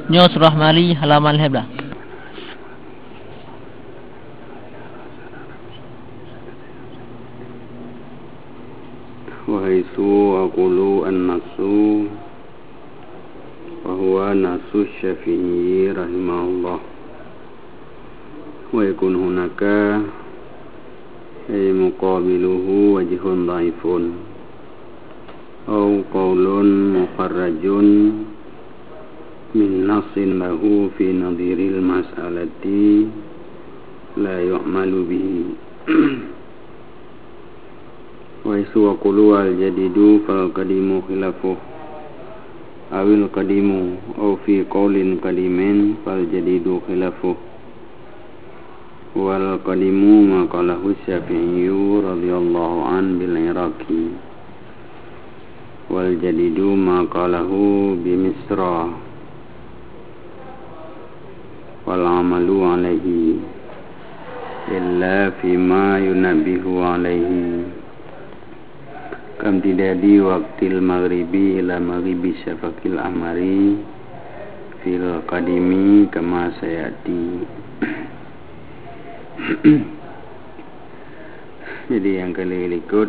Nyo surah Mali halaman hebla. Wahaisu aqulu an-nasu wa huwa nasu Syafi'i rahimahullah. Wa yakun hunaka ay muqabiluhu wajhun dhaifun aw qawlun mufarrajun min nasin lahu fi nadhiril mas'alati la yu'malu bihi. Wa isu aqulu al jadidu fal qadimu khilafuh awil qadimu aw fi qawlin qadimin fal jadidu khilafuh wal qadimu ma qalahu Syafi'i radhiyallahu an bil Iraqi wal jadidu ma qalahu bi Misra wal amalu alaihi illa fima yunabbihu alaihi kam tidadi waktil maghribi ila maghribi syafaqil ahmari fil qadimi kama sayati. Jadi yang berikut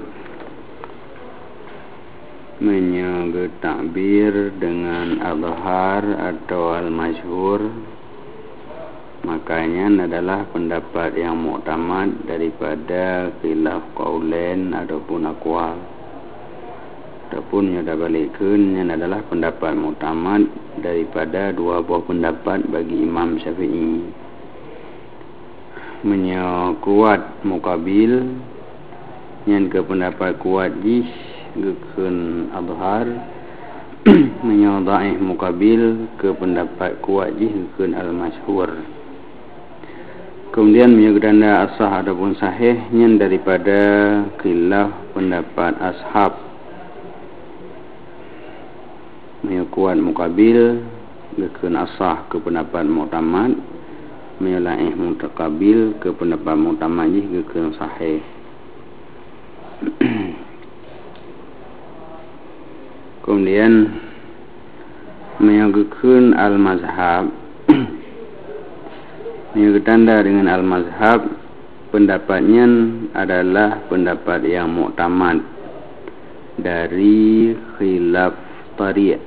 menyebut takbir dengan al-dhahar atau al-masyhur, makanya adalah pendapat yang mu'tamad daripada khilaf qaulain ataupun aqwal. Adapun yang dah balikkan yang adalah pendapat mu'tamad daripada dua buah pendapat bagi Imam Syafi'i. Kuat muqabil yang ke pendapat kuat jih gekun adhar dhaif muqabil ke pendapat kuat jih gekun al-masyhur. Kemudian menyegedanda asah ataupun sahihnya daripada khilaf pendapat ashab. Kuat muqabil gekun asah ke pendapat mu'tamad, menyelaih mutaqabil ke pendapat mu'tamad jih gekun sahih. Kemudian menyegekun al-mazhab menyegedanda dengan al-mazhab, pendapatnya adalah pendapat yang mu'tamad dari khilaf tariq.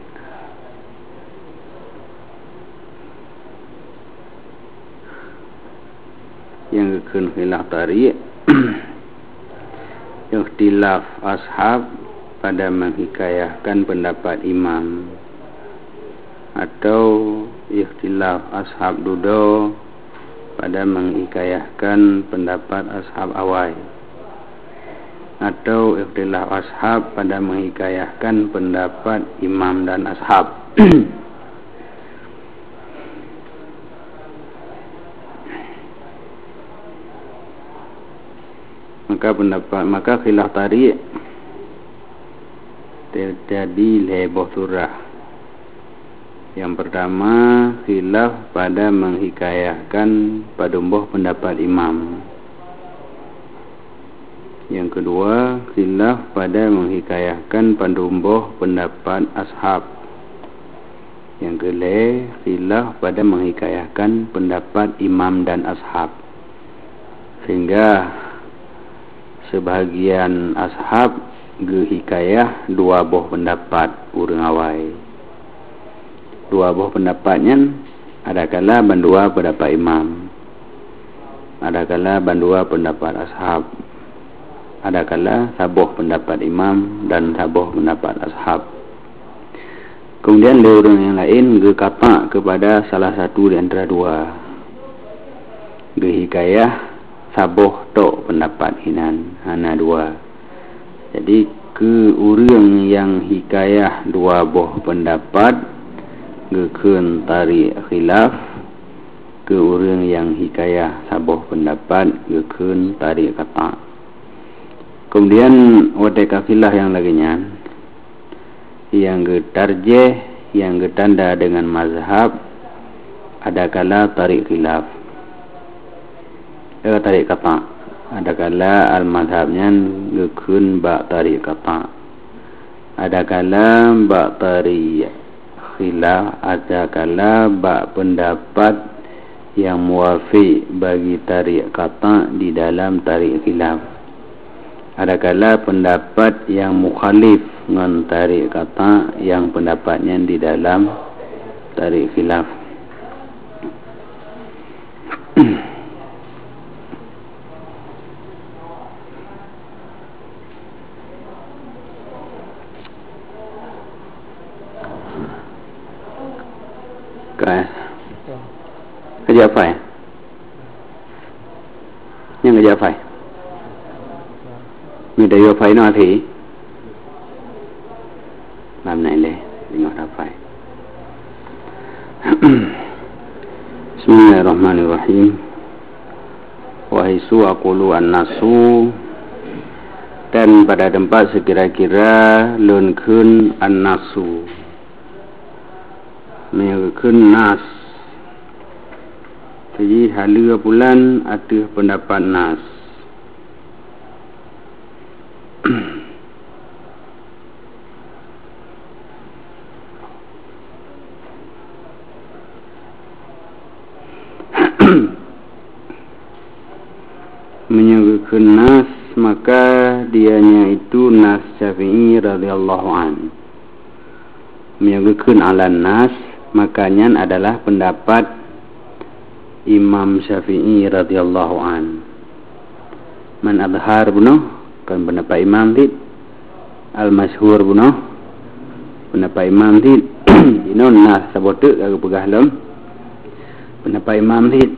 Yang gekun khilaf tariq ikhtilaf ashab pada menghikayahkan pendapat imam, atau ikhtilaf ashab dudo pada menghikayahkan pendapat ashab awal, atau ikhtilaf ashab pada menghikayahkan pendapat imam dan ashab. Maka khilaf tariq terjadi leboh surah. Yang pertama, khilaf pada menghikayahkan padumbuh pendapat imam. Yang kedua, khilaf pada menghikayahkan padumbuh pendapat ashab. Yang kelima, khilaf pada menghikayahkan pendapat imam dan ashab. Sehingga sebahagian ashab gehikayah dua buah pendapat urang awai. Dua buah pendapatnya adakala bandua pendapat imam, adakala bandua pendapat ashab, adakala sabuh pendapat imam dan sabuh pendapat ashab. Kemudian orang yang lain gekapa kepada salah satu di antara dua, gehikayah sabuh tok pendapat hinan hana dua. Jadi ke urang yang hikayah dua buah pendapat gekun tarik khilaf, ke urang yang hikayah sabuh pendapat gekun tarik kata. Kemudian wadai khilaf yang laginya yang getarjeh, yang getanda dengan mazhab, adakala tarik khilaf, tarik kata, adakala al-madhabnya gekun ba tarik kata, adakala ba tarik khilaf, adakala bak pendapat yang muwafiq bagi tarik qata' di dalam tarik khilaf. Adakala pendapat yang mukhalif dengan tarik qata' yang pendapatnya di dalam tarik khilaf. Kerja apa ya? Yang kerja apa? Mình đây phải nói thì làm này lên ngồi ra phải. Bismillahirrahmanirrahim. Wahai suaqulu an-nasu, dan pada tempat sekira-kira leunkeun an-nasu, menyekeun nas. Jadi halua bulan atuh pendapat nas. Menyekeun nas, maka dianya itu nas Syafi'i radhiyallahu an. Menyekeun ala nas, makanya adalah pendapat Imam Syafi'i radhiyallahu an. Man adhar bunuh kan pendapat Imam dit, al-masyhur bunuh pendapat Imam dit. Ino nas sabote kagak pegah lem pendapat Imam dit.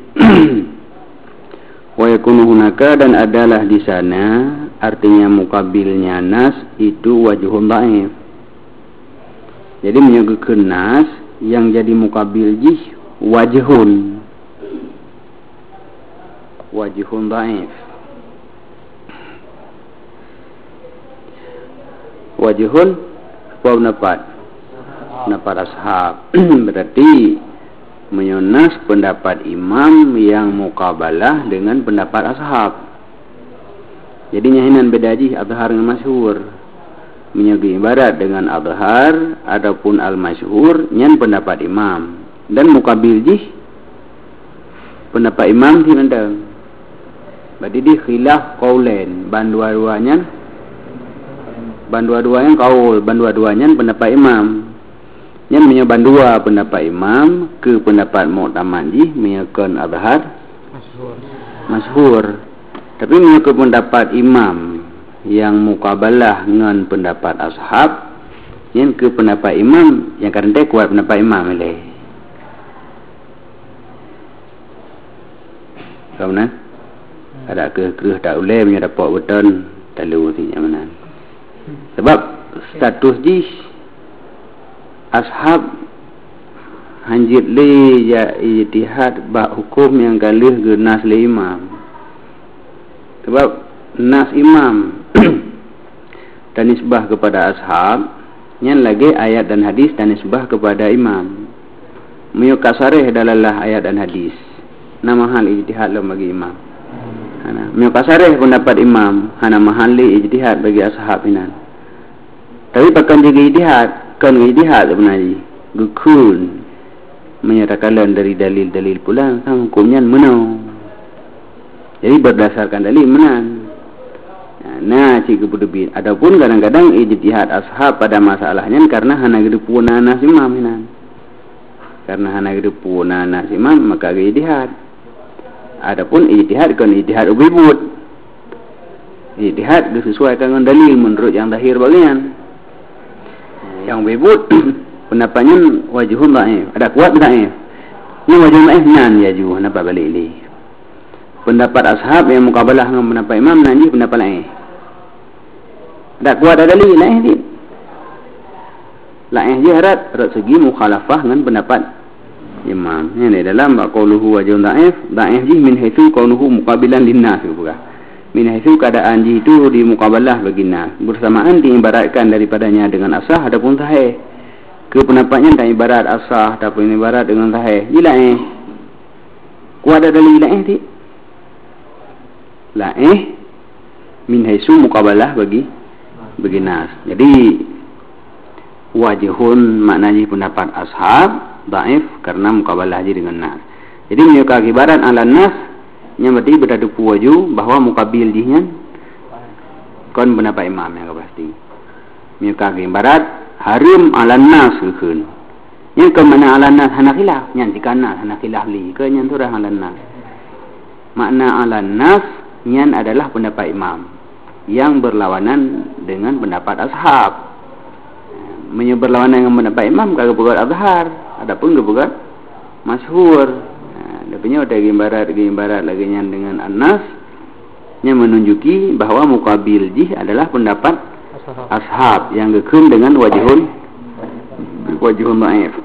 Wa yakunu hunaka, dan adalah di sana, artinya mukabilnya nas itu wajhun dhaif. Jadi menyegekeun nas yang jadi mukabil jih wajhun dhaif. Wajhun pendapat ashab. Berarti menyonas pendapat imam yang mukabalah dengan pendapat ashab. Jadi nyahinan beda jih adhar dengan masyhur. Menyegi ibarat dengan adhar, adapun al-masyhur nyan pendapat imam, dan mukabil jih pendapat imam di mendang. Berarti di khilaf qaulen, bandua-duanya kaul, bandua-duanya pendapat imam. Yang menyeban dua pendapat imam ke pendapat mu'tamad jih menyekan adhar masyhur. Tapi menyekan pendapat imam yang mukabalah dengan pendapat ashab, yang ke pendapat imam yang karena kuat pendapat imam ile. Kamu ada ke tak boleh punya dapat betul talu ti mana. Sebab status jih ashab hanjit le ya ijtihad ba hukum yang galih ke nas le imam. Sebab nas imam dan nisbah kepada ashab nyan lagi ayat dan hadis dan nisbah kepada imam. Miyo kasareh dalalah ayat dan hadis. Nama hal ijtihad lo bagi imam. Hana miyo kasareh pendapat imam, hana mahal li ijtihad bagi ashab inan. Tapi pakan jaga ijtihad, kan ijtihad sebenarnya gukun menyatakan dari dalil-dalil pula sang hukumnya menau. Jadi berdasarkan dalil menan. Nah, jika berdebit. Adapun kadang-kadang ijtihad ashab pada masalahnya karena hana gedepu nanas imam inan. Karena hana gedepu nanas imam maka ijtihad. Adapun ijtihad kan ijtihad ubibut. Ijtihad disesuaikan dengan dalil menurut yang zahir bagian. Yang ubibut pendapatnya wajhun dhaif. Ada kuat dhaif. Ini wajhun dhaif nan yaju napa balik li. Pendapat ashab yang mukabalah dengan pendapat imam nanti pendapat lain. Tak kuat ada dalil lain ni. Lain je harat segi mukhalafah dengan pendapat imam. Ini dalam qauluhu wajhun dhaif, dhaif ji min haitsu qaunuhu muqabilan linnas bukan. Min haitsu keadaan ji itu di mukabalah bagi nas. Bersamaan diibaratkan daripadanya dengan asah adapun sahih. Ke pendapatnya tak ibarat asah ataupun ibarat dengan sahih. Lain. Kuat ada dalil lain ti. Lain min haitsu mukabalah bagi nas. Jadi wajhun maknanya pendapat ashab dhaif karena mukabalah haji dengan nas. Jadi menyuka ibarat ala nas yang berarti berada waju bahwa mukabil jihnya kon pendapat imam yang pasti. Menyuka ibarat harim ala nas keun. Yang ke mana ala nas hana khilaf, yang dikana hana khilaf li ke yang surah ala nas. Makna ala nas yang adalah pendapat imam yang berlawanan dengan pendapat ashab. Berlawanan dengan pendapat imam kagak buat azhar, adapun gebugat masyhur. Dia punya ada gambaran lagi yang dengan anas yang menunjuki bahwa mukabil jih adalah pendapat ashab yang gekun dengan wajhun dhaif.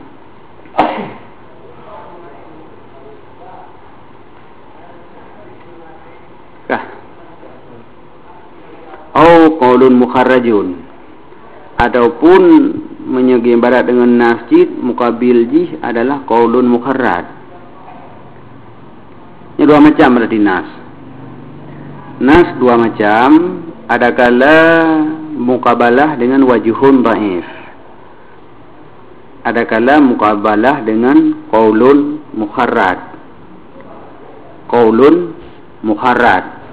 Au qaulun mukharrajun, ataupun menyegi barat dengan nasjid mukabil jih adalah qaulun mukharraj. Ini dua macam berarti nas. Nas dua macam, ada kala mukabalah dengan wajhun dhaif. Ada kala mukabalah dengan qaulun mukharraj. Qaulun mukharraj.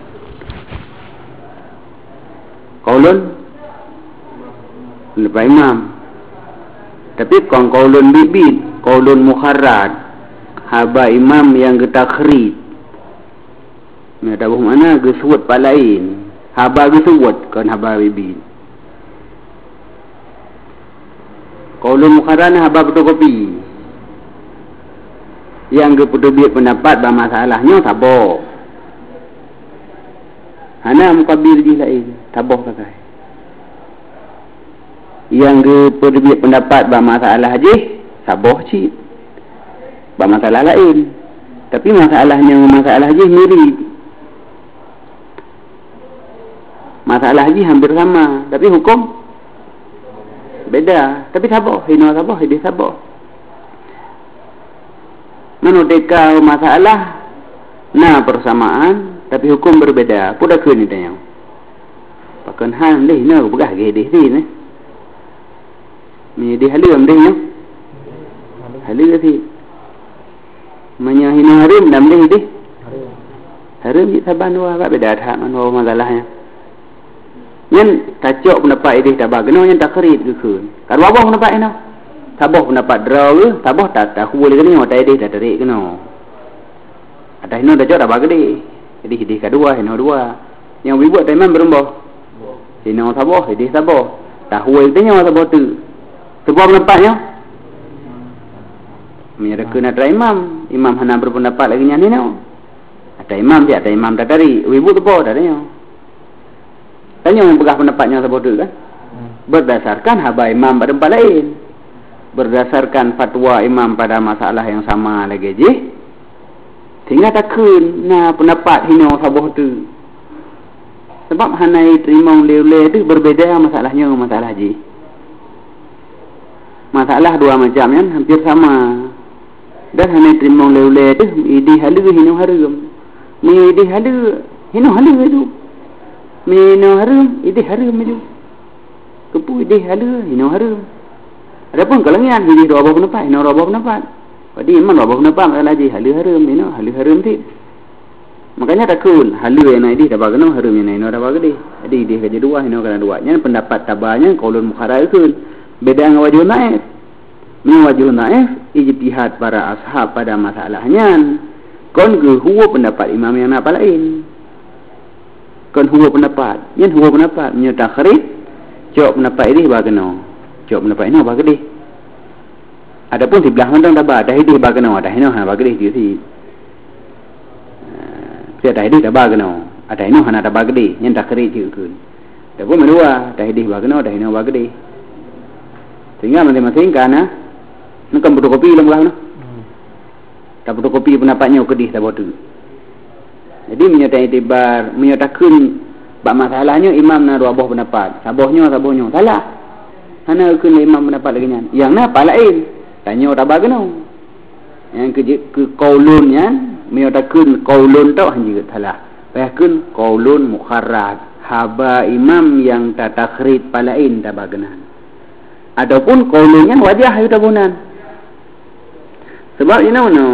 Qaulun pendapat imam. Tapi qaulun bibit, qaulun mukharraj, haba imam yang getakhrij. Ada mana gesewut palain, haba gesewut kan haba bibit. Qaulun mukharraj haba fotokopi. Yang gepedebit pendapat bah masalahnya tabok. Hana mukabil di lain, tabok pakai. Yang gepedebit pendapat bah masalah haji, saboh cik. Bah masalah lain. Tapi masalahnya masalah haji mirip. Masalah haji hampir sama, tapi hukum beda. Tapi saboh, hino saboh, hidi saboh. Menudeka masalah na persamaan tapi hukum berbeda. Pudak ke ni tanya. Pakan han leh na begah ge deh ni. Ni di halu am deh nya. Halu ti. Manya hina harim dam deh deh. Harim ni saban wa beda dah mano masalahnya. Nyen tacok pendapat ini tabah kena yang takrid ke keun. Kan wabah pendapat ini. Tabah pendapat draw ke, tabah tak hul kena tak ide tak tarik kena. Ada hino tacok tabah gede. Jadi hidih kedua, hino dua. Yang dibuat imam berembah. Hino tabah, hidih tabah. Tak hul tanya tabah tu. Sebab pendapatnya menyerahkan ada imam. Imam hana berpendapat lagi yang hino. Ada imam dia, ada imam tak tarik. Ibu tu apa tanya. Tanya yang pegang pendapatnya sebab tu kan. Berdasarkan haba imam pada tempat lain. Berdasarkan fatwa imam pada masalah yang sama lagi je. Sehingga takun na pendapat hino sabah tu. Sebab hanai terima lele tu berbeza masalahnya masalah je. Masalah dua macam kan hampir sama. Dan hanai terima lele tu idi halu hino harum. Ni idi halu hino halu tu. Mino harum, ini harum itu. Kepu ini halu, ini harum. Adapun kalangan ini dua bapa pendapat, ini dua bapa pendapat. Jadi imam dua bapa pendapat kalau lagi halu harum, ini halu harum ti. Makanya takun halu yang ini dapat kena harum yang ini dapat gede. Jadi dia kerja dua, ini kena dua. Yang pendapat tabahnya qaulun mukharraj itu beda dengan wajhun dhaif. Min wajhun dhaif ijtihad para ashab pada masalahnya. Kon ke huwa pendapat imam yang apa lain. Kan huwa pendapat, yang huwa pendapat nya takhrij, jawab pendapat ini bageno. Jawab pendapat ini bagede. Adapun di belah mandang tabah dah ini bageno, dah ini hana bagede dia si. Dah ini dah bageno, ada ini hana dah bagede, yang takhrij juga. Adapun medua dah ini bageno, dah ini bagede. Sehingga masing-masing kana nak fotokopi lemah no. Tak fotokopi pendapatnya kedih tak bodoh. Jadi menyatakan itibar, menyatakan bab masalahnya imam na dua buah pendapat. Sabohnya salah. Hana ukun imam pendapat lagi nya. Yang na apa lain? Tanya tak bageno. Yang ke qaulunnya menyatakan qaulun tu hanya salah. Bahkan qaulun mukharraj. Haba imam yang tak takhrij palain tak bagenan. Ataupun qaulunnya wajah itu tabunan. Sebab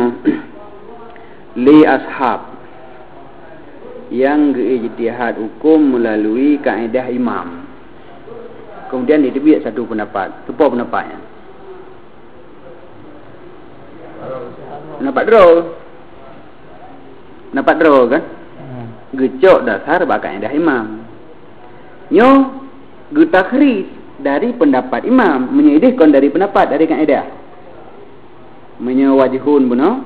li ashab yang ijtihad hukum melalui kaedah imam. Kemudian dibuat satu pendapat. Apa pendapatnya? Pendapat draw kan? Gecok dasar kaedah imam. Nyo getakhris dari pendapat imam, menyedihkan dari pendapat dari kaedah. Menyawajihun benar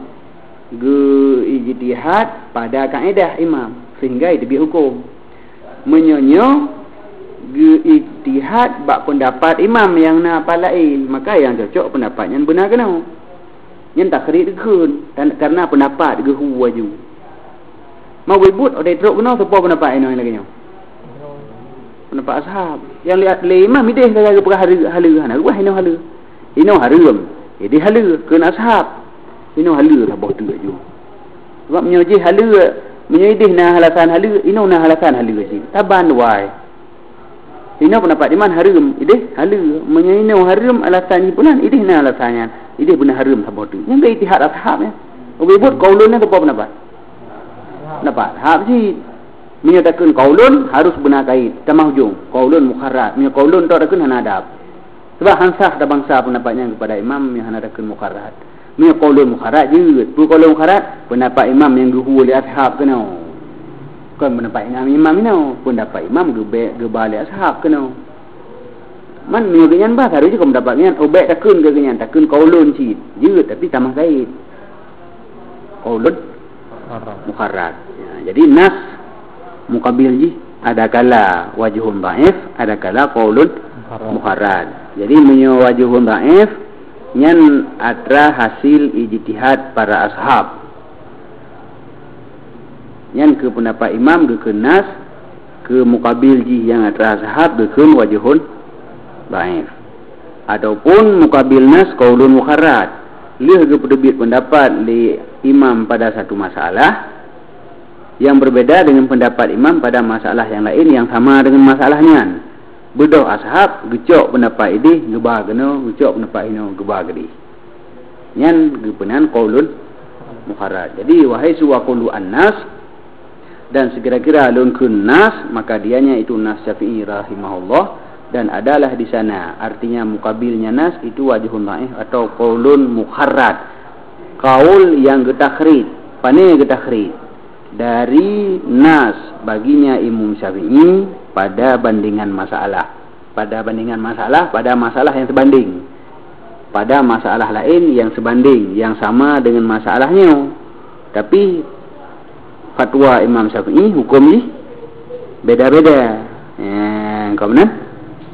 ijtihad pada kaedah imam sehingga itu hukum. Menyonyo ijtihad bak pendapat imam yang na palain, maka yang cocok pendapatnya benar kena. Yang takhrid kun karena pendapat ge huwaju. Mau wibut odai teruk kena apa pendapat ini lagi nya? Pendapat ashab. Yang lihat le imam ideh kagak halu hana gua hino halu. Hino harum. Jadi halu kena ashab. Hino halu lah boh tu aju. Sebab menyoji halu menyedih na halasan halu, ino na halasan halu si. Taban wai. Hino pendapat iman harum, ideh halu. Menyino harum alasan punan ideh na alasannya. Ideh benar harum sabot tu. Yang ke itihad ashab ya. Wibut qaulun apa pendapat? Pendapat. Hab si menyatakan qaulun harus benar kait. Tamah hujung. Qaulun mukharrat. Menyatakan qaulun tu ada hana adab. Sebab hansah ada bangsa pendapatnya kepada imam yang hana ada mukharrat. Menyatakan qaulun mukharrat je. Tu qaulun mukharrat pendapat imam yang guhu oleh ashab kena. Bukan pendapat imam kena. Pendapat imam gebalik ashab kena. Man menyatakan bah harus je pendapatnya obek takun ke kenyan. Takun qaulun cid. Je tapi tamah kait. Qaulun mukharrat. Ya, jadi nas muqabil ji ada kala wajhun dhaif, ada kala qaulun mukharrat. Jadi menyo wajhun dhaif nyan atra hasil ijtihad para ashab. Nyan ke pendapat imam ke nas ke muqabil ji yang atra ashab ke wajhun dhaif. Ataupun muqabil nas qaulun mukharrat. Lih ke pendapat li imam pada satu masalah yang berbeda dengan pendapat imam pada masalah yang lain yang sama dengan masalahnya. Bedoh ashab gecok pendapat ini gebah kena, gecok pendapat ini gebah gedi. Nyan gepenan qaulun mukharrat. Jadi wahai suwa qaulu an-nas dan sekira-kira alun kun nas, maka dianya itu nas Syafi'i rahimahullah, dan adalah di sana artinya mukabilnya nas itu wajhun dhaif atau qaulun mukharrat. Qaul yang getakhrid, pane getakhrid dari nas baginya Imam Syafi'i pada bandingan masalah. Pada bandingan masalah, pada masalah yang sebanding. Pada masalah lain yang sebanding, yang sama dengan masalahnya. Tapi fatwa Imam Syafi'i hukum ni beda-beda. Kau benar?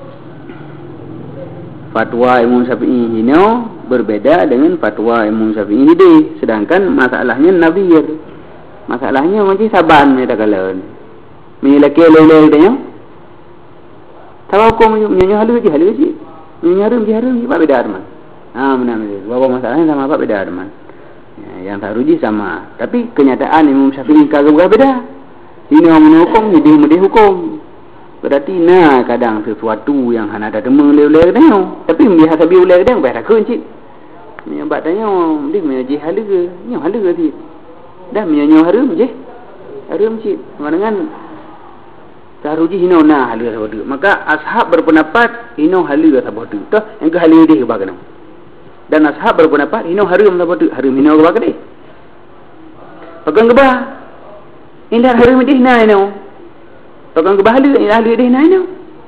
Fatwa Imam Syafi'i ini berbeda dengan fatwa Imam Syafi'i ini. Sedangkan masalahnya nabiyir. Masalahnya macam saban ni tak kalah. Menyelaki oleh-oleh dia. Tahu hukum menyanyi halu je. Menyanyi harum je apa beda arman. Benar. Bawa masalahnya sama apa beda arman. Yang tak ruji sama. Tapi kenyataan Imam Syafi'i kagak beda. Ini orang hukum, jadi hukum. Berarti kadang sesuatu yang hana ada dema oleh dia. Tapi biasa sabi oleh dia bayar kun cik. Ni abad tanya dia menyaji hala ke? Nyo hala ke cik? Dah menyanyo harum je. Harum cik. Sama dengan taruji hino hala sabatu. Maka ashab berpendapat hino hala sabatu. Toh yang ke hala dia ke bagana. Dan ashab berpendapat hino harum sabatu. Harum hino ke bagana. Pegang gebah. Indah harum dia hino. Pakai kebahalu ahli dia naik.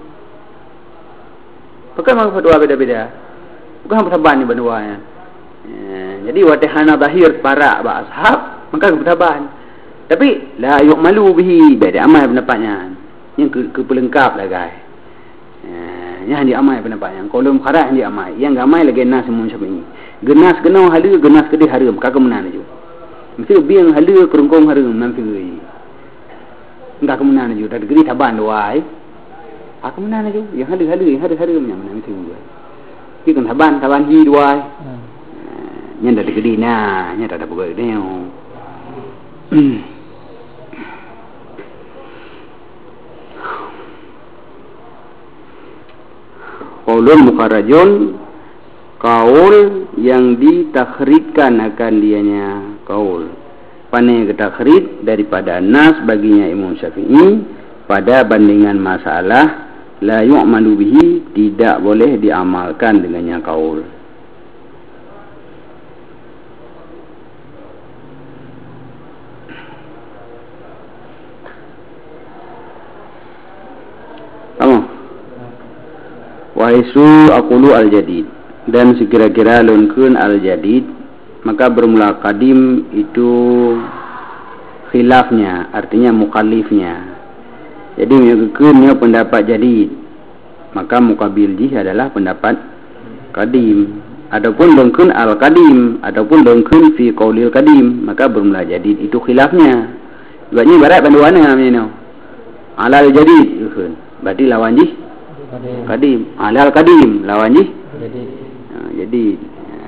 Pakai mak fatwa beda-beda. Bukan pertaban ni banduanya. Jadi watihana zahir para ashab maka pertaban. Tapi la yu'malu bihi beda amal pendapatnya. Yang ke pelengkap lah guys. Yang diamal pendapatnya. Kalau mukharrat yang diamal. Yang ramai lagi nas Imam Syafi'i. Genas kena halu, genas kedih harum. Kagak menan je. Mesti biang halu kerungkung harum nanti. Enggak kemenan aja. Dah geri taban doai. Aku menan aja. Yang halu yang menan itu. Ki kan taban hi doai. Nya dah geri nah, nya dah buka dia. qaulun mukharrajun, kaul yang ditakhrijkan akan dianya kaul. Pandai ketakhrid daripada nas baginya Imam Syafi'i pada bandingan masalah la yu'malu bihi, tidak boleh diamalkan dengannya kaul. Waisu aqulu al-jadid, dan sekira-kira lunkun al-jadid, maka bermula qadim itu khilafnya, artinya mukallifnya. Jadi mengikutnya pendapat jadid, maka mukabiljih adalah pendapat qadim. Adapun lunkun al-qadim, adapun lunkun fi qaulil qadim, maka bermula jadid itu khilafnya. Sebabnya ibarat panduan namanya no. Alal jadid, berarti lawan jih qadim, alal qadim lawan jih jadid.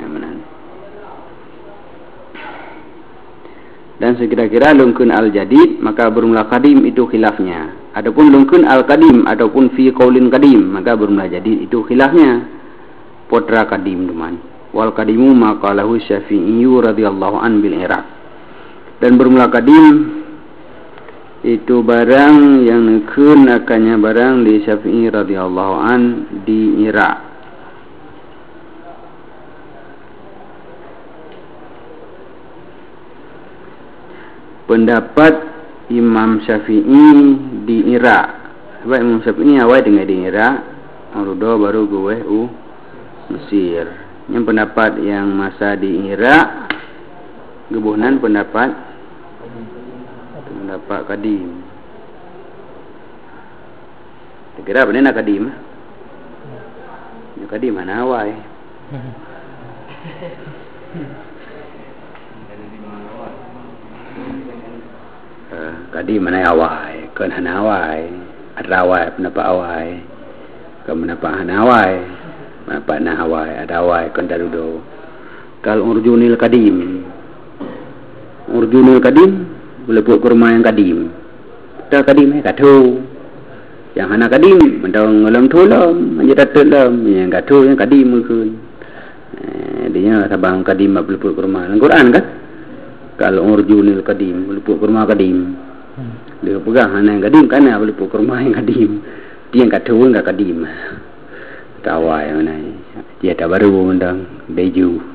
Dan sekira-kira lungkun al-jadid, maka bermula qadim itu khilafnya. Adapun lungkun al-qadim ataupun fi qaulin qadim, maka bermula jadid itu khilafnya. Potra qadim teman. Wal qadimu maqalahu Syafi'i radhiyallahu an bil Iraq. Dan bermula qadim itu barang yang nekun akannya barang di Syafi'i radhiyallahu an di Irak. Pendapat Imam Syafi'i di Irak. Sebab Imam Syafi'i awal dengan di Irak, Marudo baru gue Mesir. Yang pendapat yang masa di Irak, gebuhnan pendapat qadim. Kira apa ni nak qadim? Qadim mana awal? Qadim mana awal? Kan hana awal. Ada awal pendapat awal. Kan pendapat hana awal. Pendapat na awal, ada awal kan darudo. Kal urjunil qadim. Urjunil qadim boleh buat kurma yang kadim. Tak kadim katu. Yang hana kadim mendong ngelam tulam, menjerat tulam. Yang katu yang kadim mungkin. Dia sabang kadim boleh buat kurma. Dalam Quran kan? Kalau urjunil kadim boleh buat kurma kadim. Dia pegang hana yang kadim kan boleh buat kurma yang kadim. Dia yang katu enggak kadim. Tawai mana? Dia tak baru mendong beju.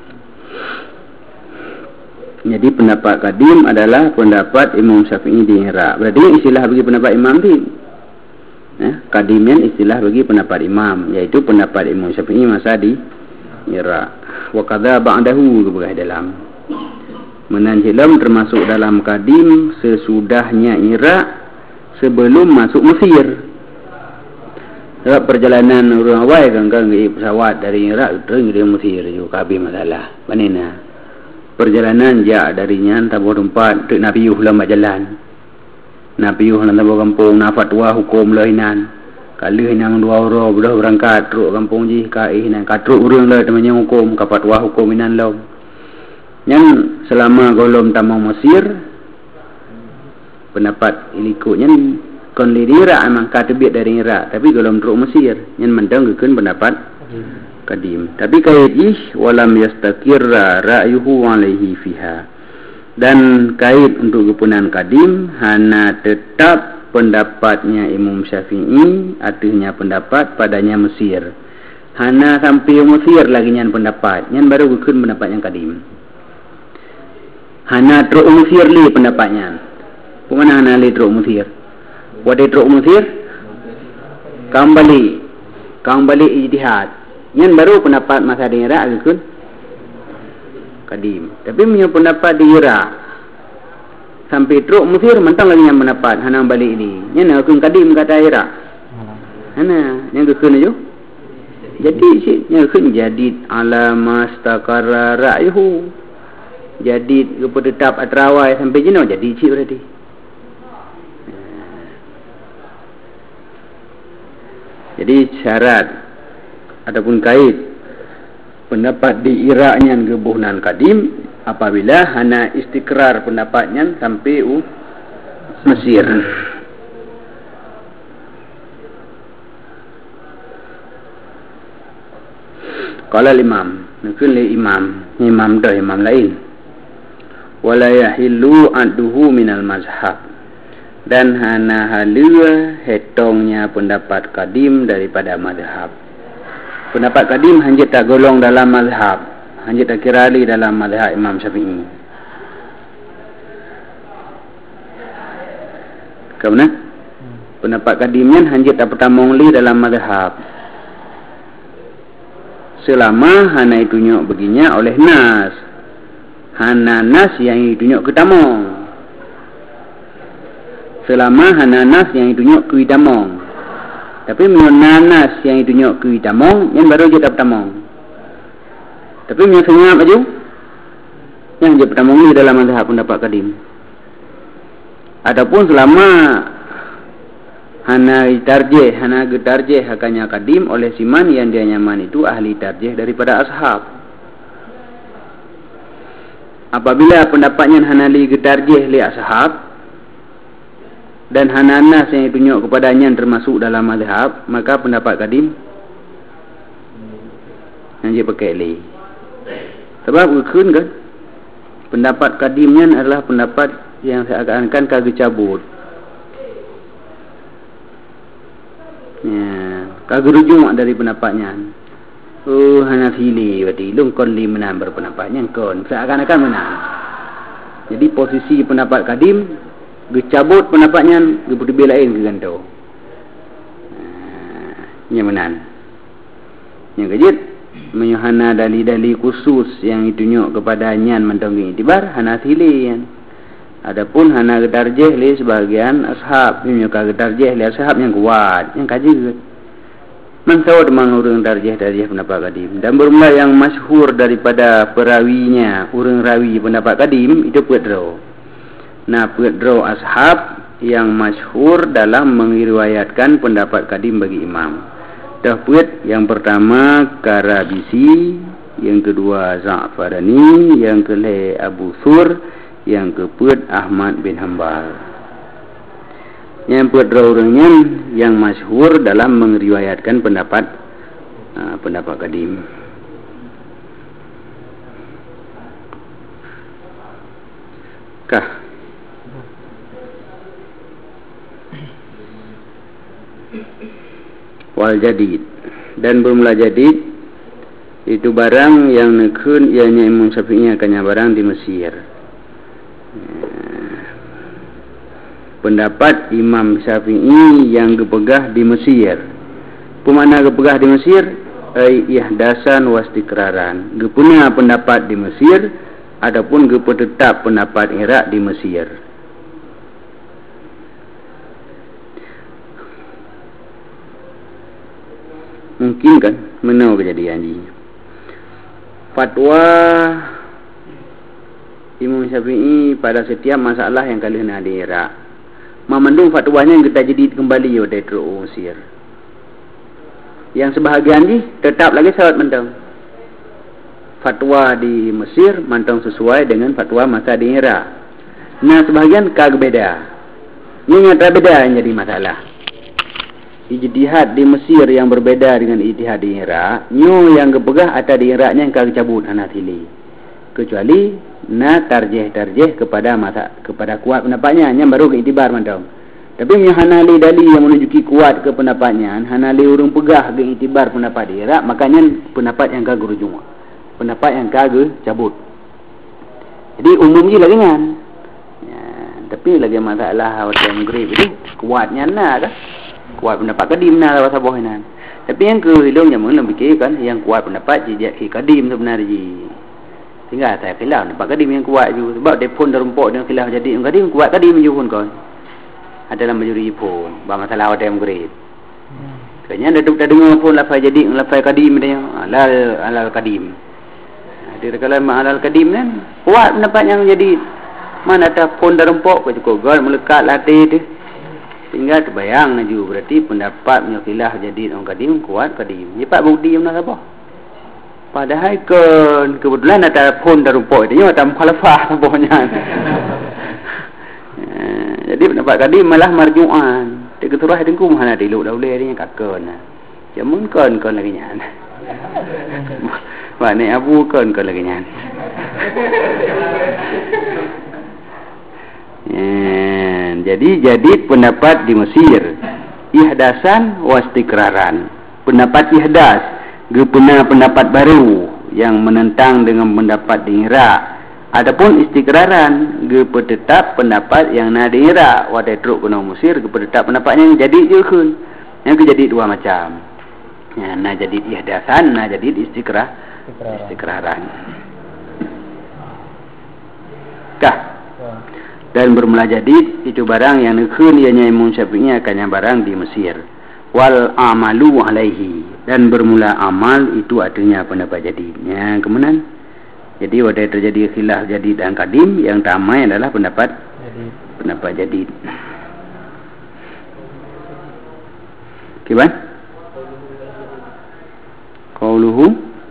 Jadi pendapat qadim adalah pendapat Imam Syafi'i di Irak. Berarti istilah bagi pendapat imam ni. Qadimian istilah bagi pendapat imam, iaitu pendapat Imam Syafi'i masa di Irak. Wa qadza ba'dahu kebelah dalam. Menanjilam termasuk dalam qadim sesudahnya Irak, sebelum masuk Mesir. Sebab perjalanan orang awal kan pesawat dari Irak terus ke Mesir juga kabeh masalah. Panina perjalanan ja darinya tabuh tempat tek Nabi Yuh lama jalan. Nabi Yuh lan tabuh kampung na fatwa hukum lahinan. Kalau hinang dua orang sudah berangkat truk kampung ji ka hinang ka truk urang lah temannya hukum ka fatwa hukum inan law. Yang selama golom tamang Mesir pendapat ilikutnya kon li Irak memang ka terbit dari Irak, tapi golom truk Mesir yang mendang gekeun pendapat qadim. Tapi kait walam yastakirra ra'yuhu alaihi fiha. Dan kait untuk kepunan qadim hana tetap pendapatnya Imam Syafi'i, artinya pendapat padanya Mesir. Hana sampai Mesir lagi nyan pendapat, nyan baru gukeun pendapat yang qadim. Hana truk Mesir li pendapatnya. Pemana hana li truk Mesir? Wadai truk Mesir kembali ijtihad. Yang baru pendapat masa di Irak itu qadim. Tapi punya pendapat di Irak sampai truk Mesir mentang lagi yang pendapat hana balik ini. Yang nak qadim kata Irak. Hana yang kekun aja. Jadi yang kekun jadid ala mastaqarra ra'yuhu. Jadid kepada tetap atrawai sampai jenuh jadi cik berarti. Jadi syarat ataupun kait pendapat di Iraknya gebuhnan qadim apabila hana istikrar pendapatnya sampai Mesir. qala imam nukun li imam dah imam lain wala yahillu aduhu minal mazhab dan hana halua hetongnya pendapat kadim daripada mazhab. Pendapat kadim hanya tak golong dalam mazhab, hanya tak kirali dalam mazhab Imam Syafi'i. Kemana? Pendapat kadimnya hanya tak pertamong li dalam mazhab. Selama hana itunjuk beginya oleh nas. Hana nas yang itunjuk ke tamong. Selama hana nas yang itunjuk ke tamong. Tapi menurut nanas yang itunjuk ke tamong, yang baru je tak pertamong. Tapi menurut sengap aja, yang je pertamong ni dalam mazhab pendapat kadim. Adapun selama hana getarjeh hakanya kadim oleh siman yang dia nyaman itu ahli tarjeh daripada ashab. Apabila pendapatnya hana li getarjeh li ashab dan hana nas yang ditunjuk kepadanya termasuk dalam mazhab, maka pendapat kadim yang dia pakai li. Sebab ukun kan pendapat kadimnya adalah pendapat yang seakan-akan kagak cabut. Ya, kagak rujuk dari pendapatnya. Hanafi berarti lungkon li menang berpendapatnya kon seakan-akan menang. Jadi posisi pendapat kadim gecabut pendapatnya gebuti lain ke ganto. Nya menang. Yang kejut menyuhana dalil-dalil khusus yang ditunjuk kepadanya mentonggi itibar Hanafi lian. Adapun hana getarjeh li sebagian ashab, menyuka getarjeh li ashab yang kuat, yang kaji. Mansawad mengurung tarjeh pendapat kadim. Dan bermula yang masyhur daripada perawinya, urang rawi pendapat kadim itu Pedro. Nah, Pedro ashab yang masyhur dalam meriwayatkan pendapat kadim bagi imam. Dahpuat yang pertama Karabisi, yang kedua Za'farani, yang kelih Abu Thur, yang keempat Ahmad bin Hanbal. Yang kedua orangnya yang masyhur dalam meriwayatkan pendapat kadim. Kah? Wal jadid dan bermula jadid itu barang yang nekun ianya Imam Syafi'i akannya barang di Mesir. Pendapat Imam Syafi'i yang gepegah di Mesir. Pemana gepegah di Mesir? Ihdasan wastikraran. Gepuna pendapat di Mesir, adapun gepetetap pendapat Iraq di Mesir. Mungkin kan menau kejadian ini. Fatwa Imam Syafi'i pada setiap masalah yang kali nak di Iraq. Memandung fatwanya yang kita jadi kembali dari Mesir. Yang sebahagian ni tetap lagi sawat mendang. Fatwa di Mesir mantang sesuai dengan fatwa masa di Iraq. Nah, sebahagian kagak beda. Ini nyata beda yang jadi masalah. Ijtihad di Mesir yang berbeda dengan ijtihad di Iraq, nyu yang kepegah ada di Iraqnya yang kagak cabut Hanafi. Kecuali tarjeh kepada kuat pendapatnya, yang baru ke itibar mantau. Tapi yang Hanali dali yang menunjuki kuat ke pendapatnya, Hanali urung pegah ke itibar pendapat di Iraq, makanya pendapat yang kagak rujung, pendapat yang kagak cabut. Jadi umum je lagi kan. Ya, tapi lagi masalah hotel Maghrib itu kuatnya nak kan? Kuat pendapat kadim nak lah saboh nan. Tapi yang kehilung yang mula fikir kan yang kuat pendapat jejak kadim sebenarnya ji. Tinggal saya khilaf nampak kadim yang kuat juga sebab dia pun darumpok dengan khilaf jadi kadim kuat kadim juga pun kon. Adalah majuri pun bah masalah hotel Maghrib. Kayaknya dah dengar pun lafaz jadi lafaz kadim dia alal kadim. Dia kalau alal kadim kan kuat pendapat yang jadi mana ada pun darumpok ke cukup gol melekat latih tu. Tinggal terbayang nak juga berarti pendapat menyakilah jadi orang kadim kuat kadim. Dia pak bukti mana apa? Padahal kebetulan ada pun darumpok itu ada mukhalafah pokoknya. Jadi pendapat kadim malah marju'an. Dia keturah dengku mana diluk dah boleh dia kakon. Jamun kon lagi nya. Wah ni abu kan lagi nyan. Jadi pendapat di Mesir ihdasan wastikraran. Pendapat ihdas gepena pendapat baru yang menentang dengan pendapat di Iraq. Adapun istikraran gepetetap pendapat yang na di Iraq wadai truk kena Mesir gepetetap pendapatnya jadi je kun. Yang jadi dua macam. Ya, na jadi ihdasan, na jadi istikraran. Kah? Dan bermula jadid itu barang yang nekun ianya Imam Syafi'i akannya barang di Mesir. Wal amalu alaihi, dan bermula amal itu artinya pendapat jadidnya kemudian. Jadi wadai terjadi khilaf jadid dan kadim, yang ramai adalah pendapat jadid. Kiban? Qauluhu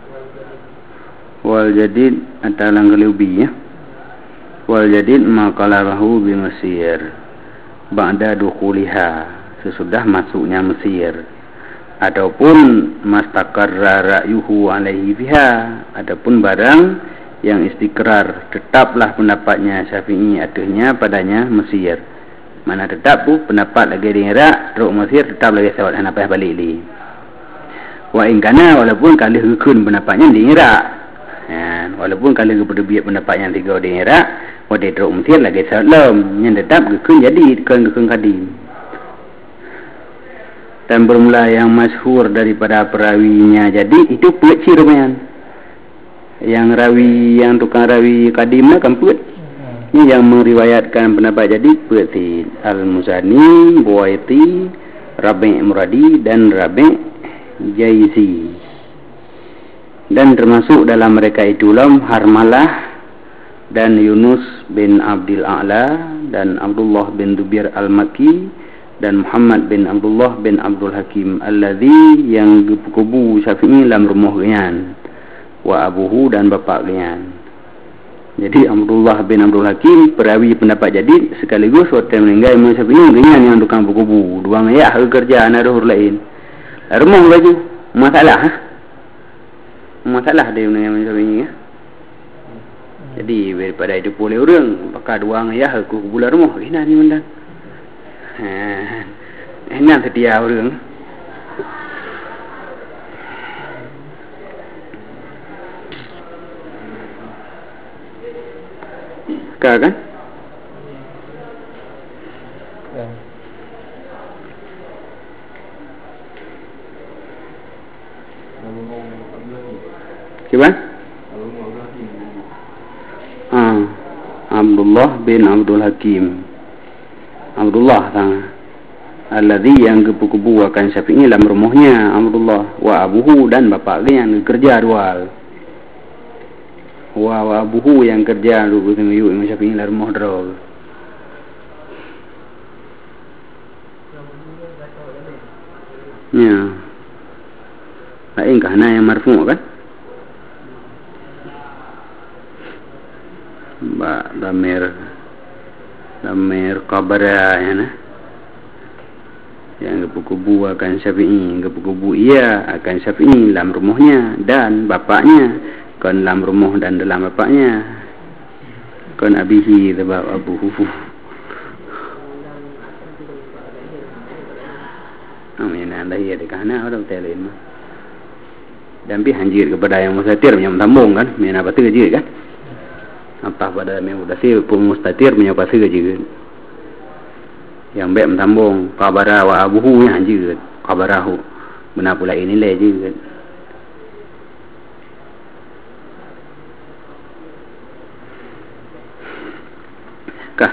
wal jadid atalang gelubi ya. Wal jadid maqalahu bi Mesir ba'da dukhuliha, sesudah masuknya Mesir, ataupun mastaqarra ra'yuhu alaihi biha, adapun barang yang istikrar tetaplah pendapatnya Syafi'i atasnya padanya Mesir. Mana tetap tu pendapat lagi di Iraq, teruk Mesir tetap lagi sawat Hanafi balik li. Wa in kana walaupun kali hukun pendapatnya di Iraq. Ya, walaupun kali berdebiat pendapatnya di Iraq, wadai teruk Mesir lagi sawat lem, yang tetap hukun jadi hukun kadim. Dan bermula yang masyhur daripada perawinya jadi itu Puat Cirmayan. Yang rawi, yang tukang rawi kadim kan Puat. Ini yang meriwayatkan pendapat jadi Puat Al-Muzani, Buaiti, Rabi' Muradi dan Rabi' Jaizi. Dan termasuk dalam mereka itu Harmalah dan Yunus bin Abdul A'la dan Abdullah bin Dubir Al-Makki dan Muhammad bin Abdullah bin Abdul Hakim alladhi yang kubu Syafi'i dalam rumah gyan wa abuhu dan bapak gyan. Jadi Abdullah bin Abdul Hakim perawi pendapat jadid sekaligus waktu meninggal Imam Syafi'i gyan yang tukang kubu dua ayah kerja anak rohur lain rumah baju masalah dia meninggal Imam Syafi'i ya. Jadi daripada itu boleh orang pakai dua ayah kubu rumah gina ni mendang. Enak setia orang. Kan? Ya. Gimana? Abdullah bin Abdul Hakim. Abdullah alladhi yang kebu-kebu akan Syafi'i dalam rumahnya Abdullah wa abuhu dan bapaknya yang kerja dual wa abuhu yang kerja dulu dengan Imam Syafi'i dalam rumah drol ya lain kahna yang marfu' kan damir qabara ya nah yang kubu akan Syafi'i, kubu ia akan Syafi'i dalam rumahnya dan bapaknya kan dalam rumah dan dalam bapaknya kan abihi sebab abuhu. Amin anda ia dekana orang telin dan bi hanjir kepada yang mustatir yang tambung kan mana apa tu je kan apa pada yang mudassir pun mustatir punya apa saja yang baik mentambung kabara wa abuhu yang anjir kabarahu benar pula ini nilai je kah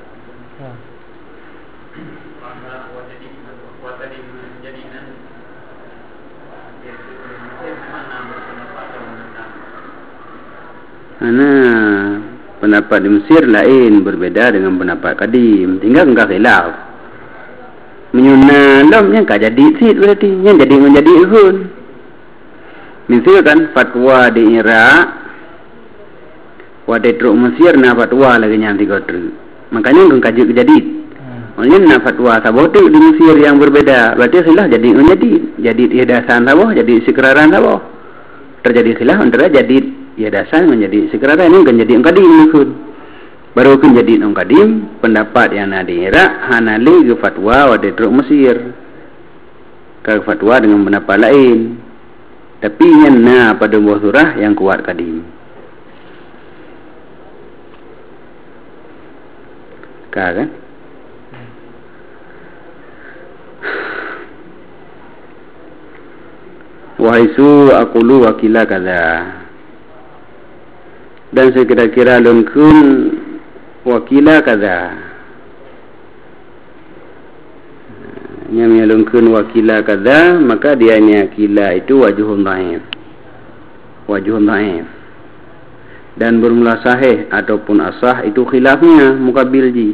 pendapat di Mesir lain berbeda dengan pendapat kadim tinggal enggak khilaf menyunalam yang enggak jadi sit berarti yang jadi menjadi ihun misalkan fatwa di Iraq wadai truk Mesir na fatwa lagi yang tiga truk makanya enggak kaji kejadid makanya na fatwa sabote di Mesir yang berbeda berarti khilaf jadi menjadi ihdasan saboh jadi istikraran saboh terjadi khilaf antara jadid ya dasar menjadi sekarang ini kan jadi qadim nikun baru kan jadi qadim pendapat yang ada di Iraq hanali ke fatwa wa di Mesir ke fatwa dengan pendapat lain tapi yang pada buah surah yang kuat qadim kan wahaisu aqulu wakila kaza dan sekira-kira lungkun wakila kaza yang lungkun wakila kaza maka dia kila itu wajhun dhaif dan bermula sahih ataupun asah itu khilafnya mukabil ji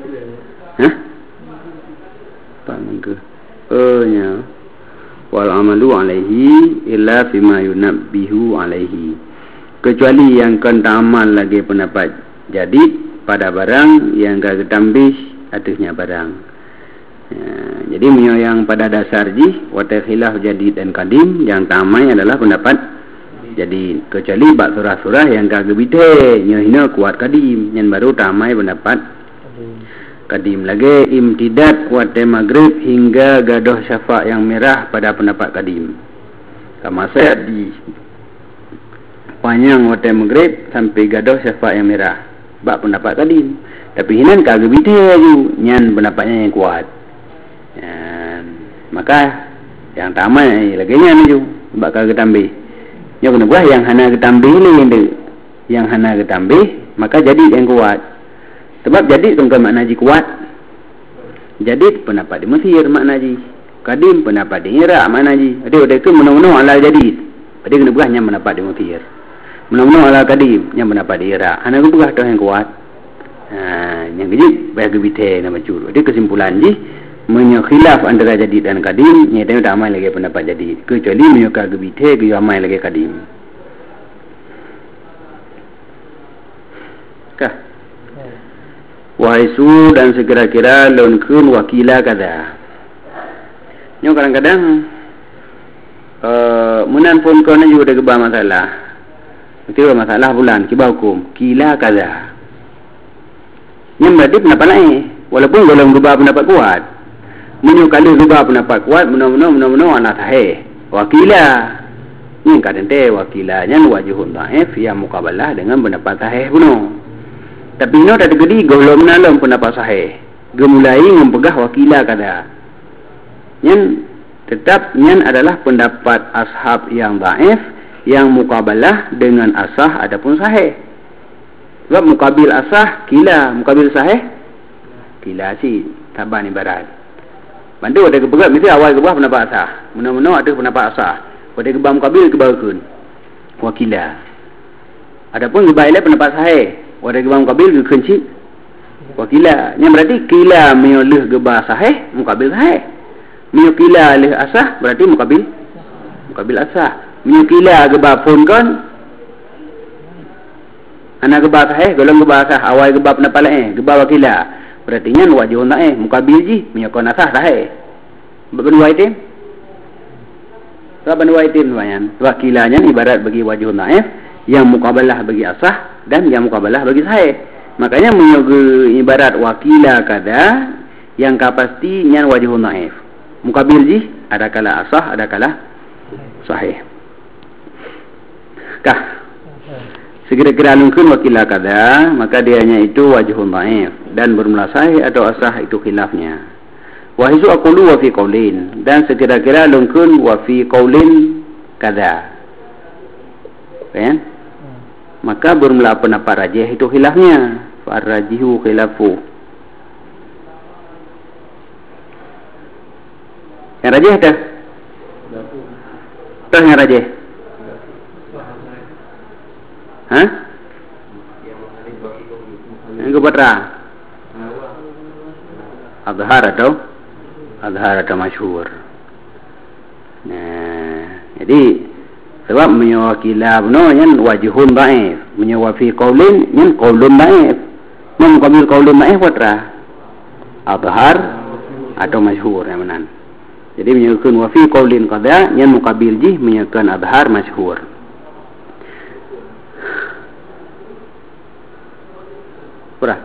pamangke nya wal amalu alaihi illa fima yunabbihu alaihi kecuali yang kentaman lagi pendapat jadid pada barang yang gak ketambih atasnya barang jadi yang pada dasar ji wa khilaf jadid dan qadim yang tamai adalah pendapat jadi kecuali bab surah-surah yang gak gebite nyohina kuat qadim yang baru tamai pendapat qadim lagi imtidad waktu maghrib hingga gadoh syafa' yang merah pada pendapat qadim sama saya di panjang waktu maghrib sampai gadoh syafa' yang merah bab pendapat qadim tapi hinan kagak bite ju nyan pendapatnya yang kuat maka yang tamai lagi nyan ju bab kagak tambih yang kenapa yang hana ketambih ni yang hana ketambih maka jadi yang kuat sebab jadi tunggu makna ji kuat. Jadi pendapat di Mesir makna ji. Qadim pendapat di Iraq makna ji. Ada ke menung-menung ala jadi. Ada kena berahnya pendapat di Mesir. Menung-menung ala qadim yang pendapat di Iraq. Ana ku berah yang kuat. Yang jadi bagi bite nama curu. Jadi kesimpulan ji menyokhilaf antara jadi dan qadim nya tengok tak amal lagi pendapat jadi. Kecuali menyokar gebite ke amal lagi qadim. Kah? Wahaisu dan sekira-kira lungkun wakila kada. Nyo kadang-kadang menan pun kau ni juga ada kebah masalah. Kira masalah bulan kibah hukum kila kada. Yang berarti pendapat lain. Walaupun golong kebah pendapat kuat. Menyo kali kebah pendapat kuat menang anak sahih. Wakila. Ni kadang te wakilanya wajhun dhaif yang mukabalah dengan pendapat sahih bunuh. Tapi no tak tergedi golong menalom pendapat sahih. Gemulai mempegah wakila kada. Nyen tetap nyen adalah pendapat ashab yang dhaif yang mukabalah dengan asah adapun sahih. Sebab mukabil asah kila, mukabil sahih kila si taban ibarat. Bantu ada kepegat mesti awal ke bawah pendapat asah. Mena-mena ada pendapat asah. Pada ke bawah mukabil ke bawah kun. Wakila. Adapun ke bawah pendapat sahih. Wadah gebang mukabil ke kunci wakila yang berarti kila menyoleh gebah sahih mukabil sahih menyokila leh asah berarti mukabil asah menyokila gebah pun kan anak gebah sahih golong gebah asah awal gebah pendapat lain gebah wakila berarti nyan wajib mukabil ji menyokon asah sahih berdua item sebab berdua item lumayan wakilanya ibarat bagi wajib naif yang mukabalah bagi asah dan yang mukabalah bagi sahih. Makanya menyoga ibarat wakila kada yang kapasti nyan wajhun dhaif. Mukabil ji ada kala asah, ada kala sahih. Kah? Sekira-kira lungkun wakila kada, maka dianya itu wajhun dhaif dan bermula sahih atau asah itu khilafnya. Wa hizu aqulu wa fi qaulin dan sekira-kira lungkun wa fi qaulin kada. Kan? Maka bermula pendapat rajih itu khilafnya. Far-rajihu khilafu. Yang rajih dah. Dah yang rajih. Hah? Yang keberapa? Adhar atau masyhur. Nah, jadi sebab menyawakila benar yang wajhun dhaif, menyawafi qaulin yang qaulun dhaif. Mukabil qaulun dhaif watra. Adhar atau masyhur yang benar. Jadi menyatakan wa fi qaulin qada yang mukabil ji menyatakan adhar masyhur. Pernah?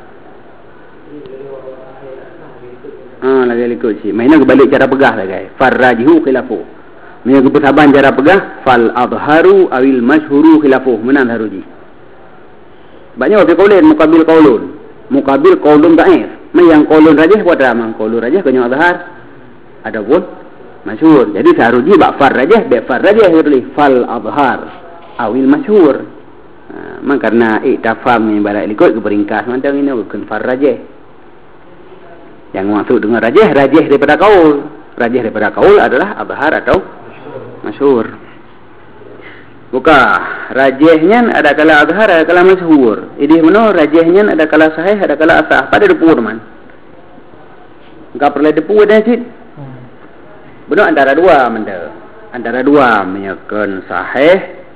Lagi ikut si. Mainnya kebalik cara pegah lah guys. Farrajihu khilafu. Mainnya kebersamaan cara pegah. Fal adharu awil masyhuru khilafu. Menang haruji. Banyak wafi qaulin muqabil qaulun. Muqabil qaulun da'if. Yang qaulun rajih buat ramang. Qaulun rajih kena adhar. Adapun masyhur. Jadi seharuji bak far rajih, be far rajih hirli fal adhar awil masyhur. Karena iktafam yang barat ikut keberingkas macam ini bukan far rajih. Yang maksud dengan rajih daripada qaul. Rajih daripada qaul adalah adhar atau masyhur. Buka rajihnya ada kala adhar, ada kala masyhur. Idih mana rajihnya ada kala sahih, ada kala asah. Pada depu teman. Enggak perlu depu dah cik. Benar antara dua benda. Antara dua menyekon sahih,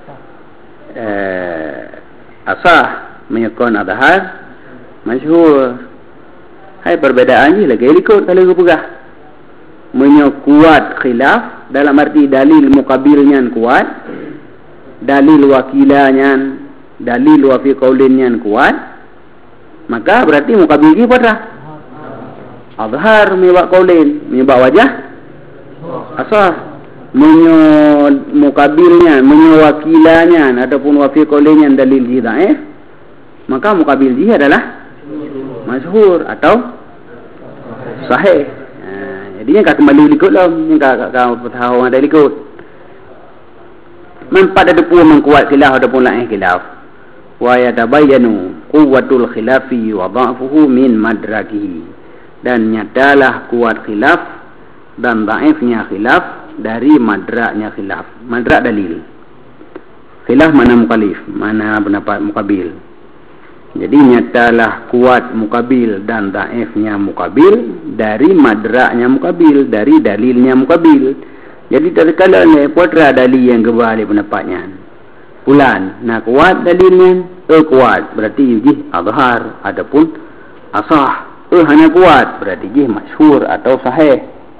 asah menyekon adhar, masyhur. Hai perbedaan je lagi ikut kalau aku pegah. Kuat khilaf dalam arti dalil muqabilnya kuat, dalil wakilanya, dalil wafi qaulinnya kuat, maka berarti muqabil ni pada adhar menyebab qaulin, menyebab wajah asah, muqabilnya, wakilannya ataupun wafi qaulinnya dalil ji dhaif, maka muqabil ji adalah masyhur atau sahih. Jadinya kau kembali ikut lah, kau tahu ada ikut. Man pada depu mengkuat khilaf ataupun lain khilaf. Wa yatabayyanu quwwatul khilafi wa dha'fuhu min madrakihi. Dan nyatalah kuat khilaf dan dhaifnya khilaf dari madraknya khilaf. Madrak dalil. Khilaf mana mukhalif, mana pendapat muqabil. Jadi nyatalah kuat muqabil dan dhaifnya muqabil dari madraknya muqabil, dari dalilnya muqabil. Jadi terkala ni putra dalil yang kebalik pendapatnya. Pulan nak kuat dalilnya, kuat berarti jih adhar adapun asah. Hanya kuat berarti jih masyhur atau sahih.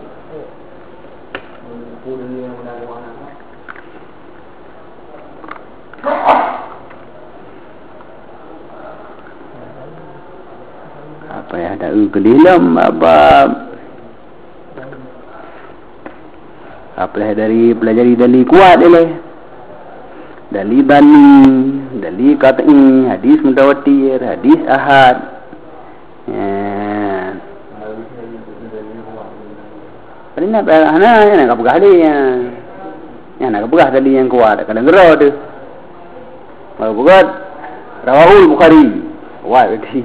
Apa ya ada kelilam apa dari pelajari dalil kuat dia. Dalil bani, dalil qat'i, hadis mutawatir, hadis ahad. Ini nak nak pegah dia. Yang nak pegah dalil yang kuat kena gerau tu. Kalau buat rawahul Bukhari. Kuat berarti.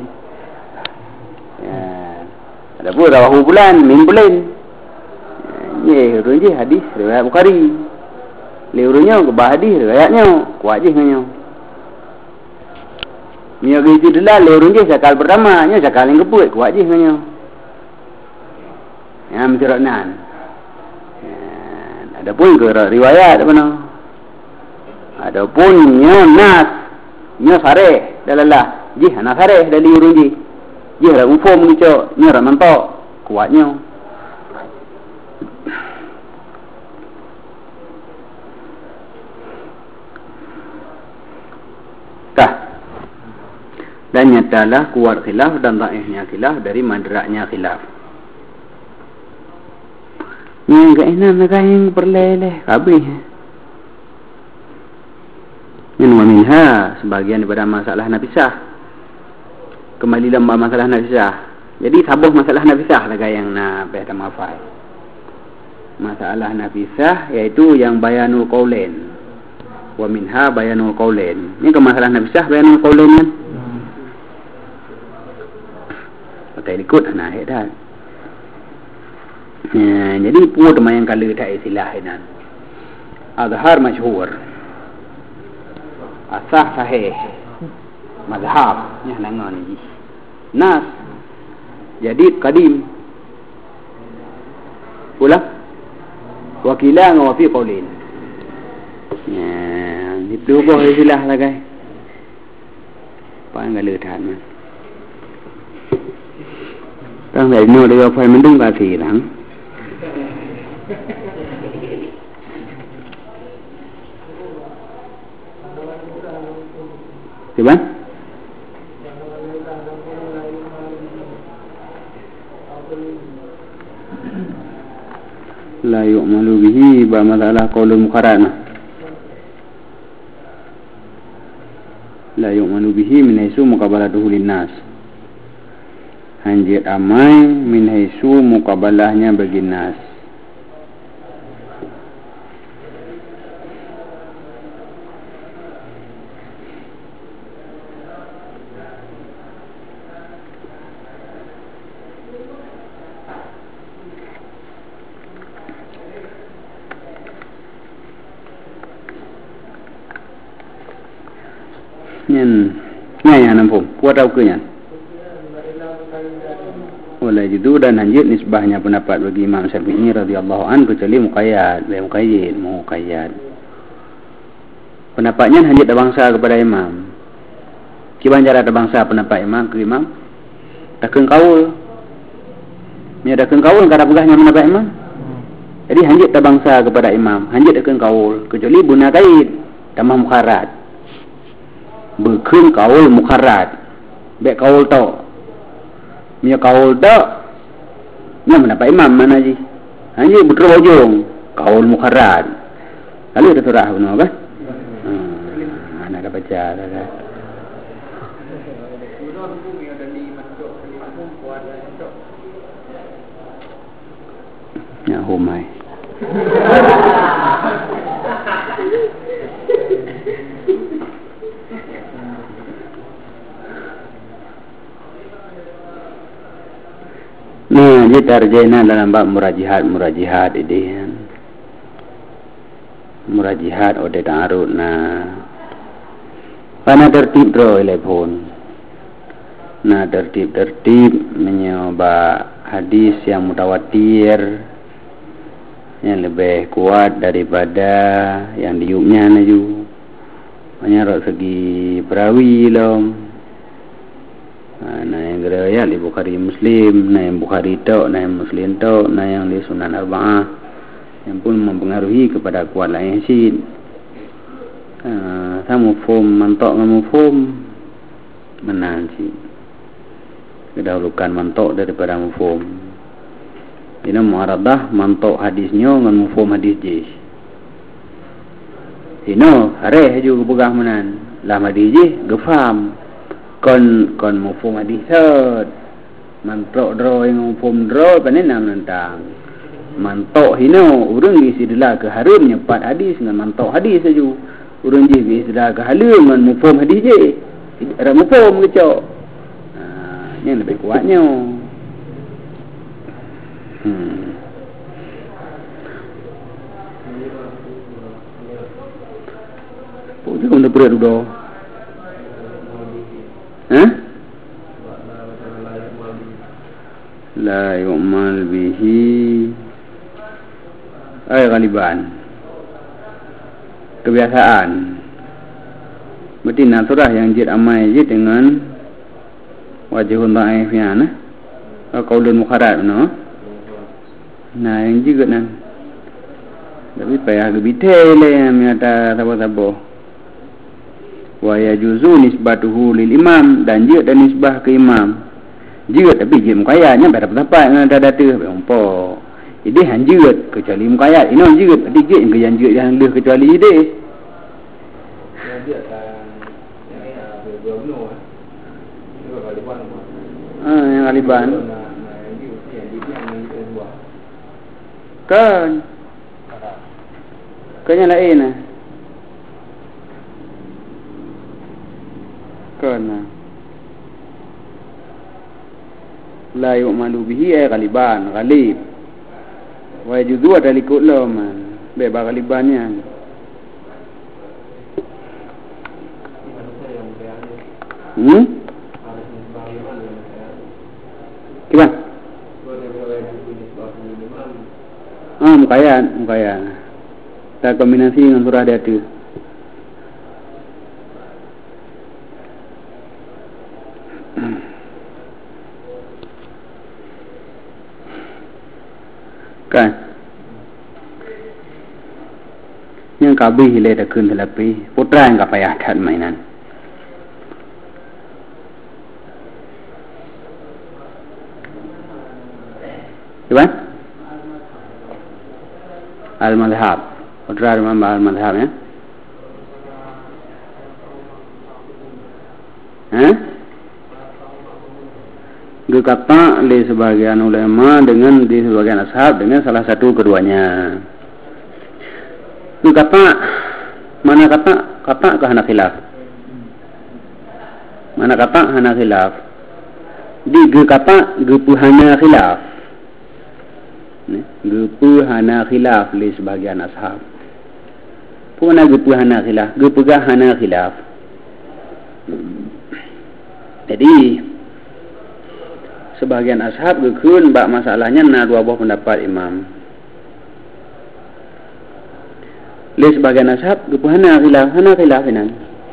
Ada pun rawahu bulan, min bulan. Ye, huruf je hadis riwayat Bukhari. Lehurnya ke hadis riwayatnya, kuat je dengannya. Nya gitu delal lehurun je sakal pertama, nya sakal yang keput, kuat je dengannya. Ya menceroknan. Ada pun ke riwayat apa mana? Ada pun nya nas, nya sareh dalalah. Ji nas sareh dari huruf je. Dia dah ufom ngicok, ni dah nampak kuatnya. Tah. Dan nyatalah kuat khilaf dan dhaifnya khilaf dari madraknya khilaf. Ni enggak enak nak yang perleleh habis. Ini minha sebagian daripada masalah nafisah. Kembali dalam masalah nafisah. Jadi sabuh masalah nafisah lah yang nak baca mafai. Masalah nafisah iaitu yang bayanul qaulain. Wa minha bayanul qaulain. Ini ke masalah nafisah bayanul qaulain kan? Pakai ikut anak dah. Jadi pun yang kala tak istilah ini. Adhar masyhur. Asah sahih. Mazhab nya nangan ni. Nas jadi qadim. Ulah wakilan wa fi qaulin. Ya, itu boleh istilah lah guys. Apa enggak leutan mah. Tang dai no dia phai mendung ka si lang. Siapa? La yu'malu bihi ba masalah qaulul muqarrar. La yu'malu bihi min haisu muqabalatuhu linnas. Hanjit amai min haisu muqabalahnya bagi nas. Ngay yang nampu puat tau ke nyan. Oleh itu dan hanjit nisbahnya pendapat bagi Imam Syafi'i radhiyallahu anhu kecuali muqayyad. Pendapatnya hanjit terbangsa kepada imam. Kiban cara terbangsa pendapat imam ke imam? Takkan kaul. Nya takkan kaul kada pegahnya pendapat imam. Jadi hanjit terbangsa kepada imam, hanjit takkan kaul kecuali buna kait tamah muqarrat. Berkun kaul muqarrat. Baik kaul tau. Nya kaul tak. Nya mendapat imam mana ji? Hanjit betul ujung kaul muqarrat. Lalu ada surah benar kan? Anak dah baca dah. Ya humai. Nah, dia tarjana dalam bab murajihat ini. Murajihat ode ta'arud na. Pana tertib ro telepon. Nah, tertib menyoba hadis yang mutawatir yang lebih kuat daripada yang diuknya naju. Hanya ro segi perawi lom. Nah yang riwayat di Bukhari Muslim, nah yang Bukhari tok, nah yang Muslim tok, nah yang di Sunan Arba'ah yang pun mempengaruhi kepada kuat lain sid. Sama mufhum mantok dengan mufhum menang sid. Kedahulukan mantok daripada mufhum. Ini muaradah mantok hadisnya dengan mufhum hadis je. Ini areh juga pegang menan. Lama hadis je gefam. Kon mufhum hadis set mantok dro yang mufhum dro panen nantang mantok hino urang istilah ke harun nyepat hadis dengan mantok hadis saja urang je istilah ke halum dengan mufhum hadis je ada mufhum kecok yang lebih kuatnya Pokoknya kamu dah berat dulu La yu'mal bihi ay ghaliban kebiasaan berarti naturah yang jid amai je dengan wajhun dha'ifnya nah qaulun muqarrar no nah yang juga nan tapi payah gebite le miata sabo-sabo wa yajuzu nisbatuhu lil imam dan dia dan nisbah ke imam juga tapi je mukayatnya berapa dengan data berapa ide hanjut kecuali mukayat ini hanjut dikit yang kejanjut yang lebih kecuali ide yang aliban kan yang lain kan la yu'malu bihi ay ghaliban ghalib wa yajuzu ada likut loman beba ghalibannya Gimana? Mukayat tak kombinasi dengan surah dia tu kan yang kabih le dah kun telapi putra yang kapayah kat mainan Gimana? al-madhab. Udra al-madhab ya. Kata di sebagian ulama dengan di sebagian ashab dengan salah satu keduanya. Kata mana kata ke hana khilaf. Mana kata hana khilaf. Di kata hana khilaf. Hana khilaf di sebagian ashab. Puna hana khilaf, hana khilaf. Jadi sebagian ashab gekun bak masalahnya na dua buah pendapat imam. Le sebagian ashab hana khilaf ini.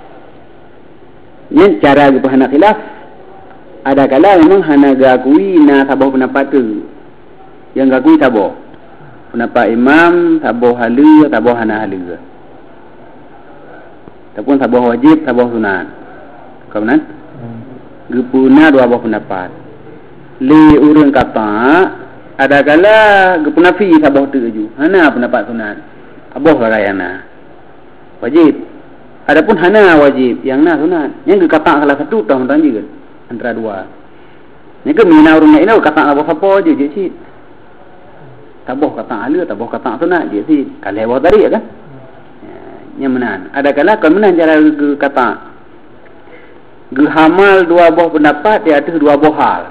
Nya cara hana khilaf ada kala memang hana gakui na tabah pendapat tu. Yang gakui tabah. Pendapat imam tabah halu tabah hana halu. Ataupun tabah wajib tabah sunat. Kemudian gepuna dua buah pendapat. Li urang kata ada kala gepuna fi tabah tu ju. Hana pendapat sunat. Abah rayana. Wajib. Adapun hana wajib, yang na sunat. Yang kata salah satu tah mentang juga antara dua. Ni ke mina urang ini kata abah apa je cik. Tabah kata ala, tabah kata sunat je cik. Kalau abah tadi kan. Yang menan. Ada kala kan menan cara kata hamal dua buah pendapat di atas dua buah hal.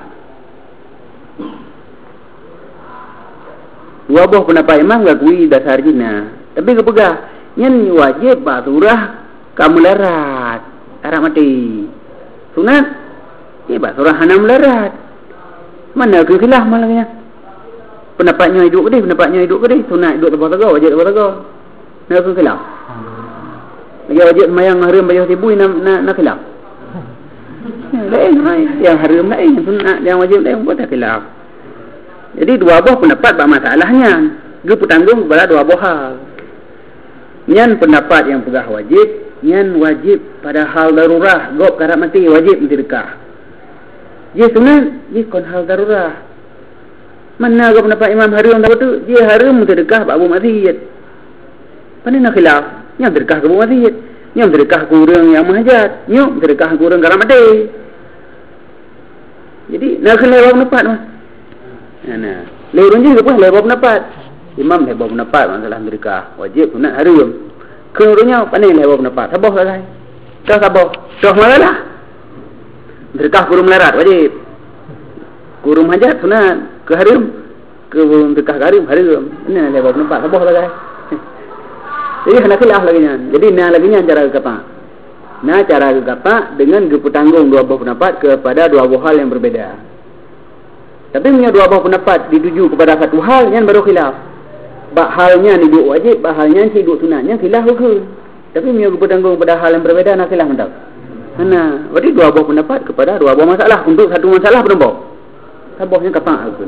Dua buah pendapat imam gakui dasar jina. Tapi kepegah nyen wajib basurah kamu larat arah mati. Sunat ya basurah hana melarat. Mana ke khilaf malangnya. Pendapatnya hidup ke dia, sunat hidup tepat-tepat, wajib tepat-tepat. Nak ke khilaf. Lagi wajib semayang haram bayar ribu nak khilaf. Lain yang haram lain, yang sunat yang wajib lain buat khilaf. Jadi dua buah pendapat bak masalahnya. Dia bertanggung kepada dua buah hal. Nyan pendapat yang pegah wajib, nyan wajib pada hal darurah, gop karat mati wajib mensedekah. Dia sunat, dia kon hal darurah. Mana gop pendapat imam haram tahu tu, dia haram mensedekah bak abu masyid. Pandai nak khilaf, nyam sedekah ke abu masyid, nyam sedekah ke orang yang mahajat, nyam sedekah ke orang karat mati. Jadi nak khilaf pendapat mah. Nah, lewat je apa lewat pendapat. Imam lewat pendapat masalah sedekah wajib sunat haram. Kemudiannya pandai lewat pendapat. Sabah lah. Dah sabah. Dah malalah. Sedekah kurung melarat wajib. Kurung hajat sunat ke haram. Ke sedekah haram. Ini lewat pendapat. Sabah lah. Jadi hendak khilaf lagi nya. Jadi nah lagi nya cara kata. Nah cara kata dengan bertanggung dua buah pendapat kepada dua buah hal yang berbeda. Tapi punya dua buah pendapat dituju kepada satu hal yang baru khilaf. Bak halnya ni duk wajib, bak halnya si duk sunatnya khilaf ke. Tapi punya bertanggung pada hal yang berbeda nak khilaf mendak. Mana? Berarti dua buah pendapat kepada dua buah masalah untuk satu masalah bernombor. Sabahnya kata aku.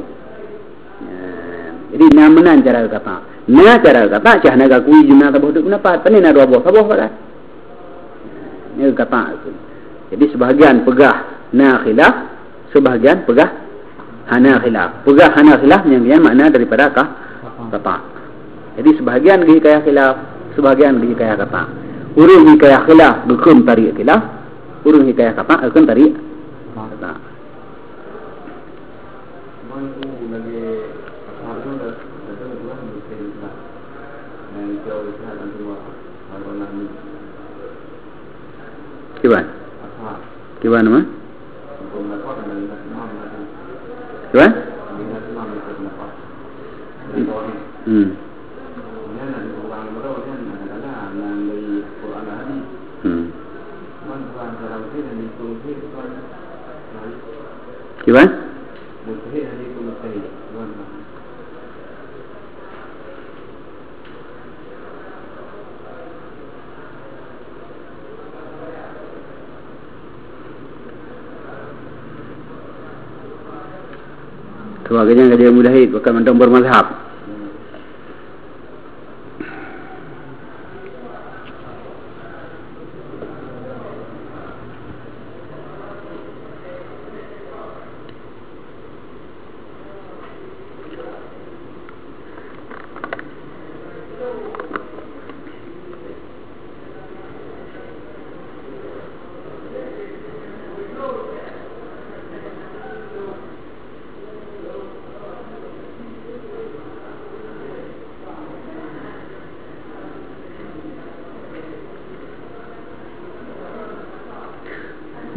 Jadi namanan cara kata. Nah cara kata cah nak akui jumlah sabah duk pendapat. Pani nak dua buah sabah pada. Ini kata aku. Jadi sebahagian pegah na khilaf, sebahagian pegah hana khilaf. Pegah hana khilaf yang makna daripada kata. Jadi sebahagian hikayah khilaf, sebahagian hikayah kata. Urung hikayah khilaf bukan tarik khilaf, urung hikayah kata bukan tarik kata. Kiban nama? Kiban? Kiban? Sebagainya dia mudahid bukan mentang bermazhab.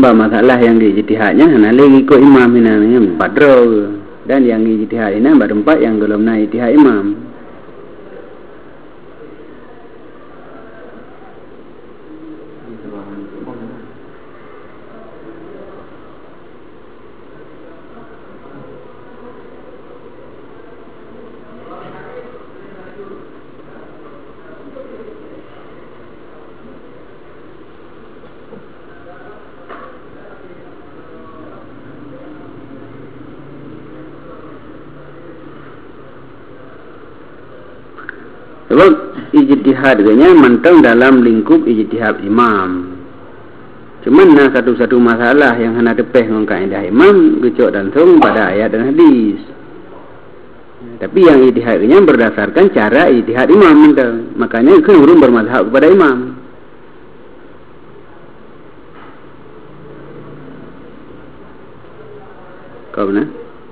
masalah yang ijtihadnya hana lagi ikut imam ini padro, dan yang ijtihad ini berempat yang belum naik ijtihad imam. Sebab ijtihad nya mentang dalam lingkup ijtihad imam. Cuman satu-satu masalah yang hana tepeh dengan kaedah imam gecok dan song pada ayat dan hadis. Tapi yang ijtihad nya berdasarkan cara ijtihad imam mentang. Makanya kan urung bermazhab kepada imam. Kau benar?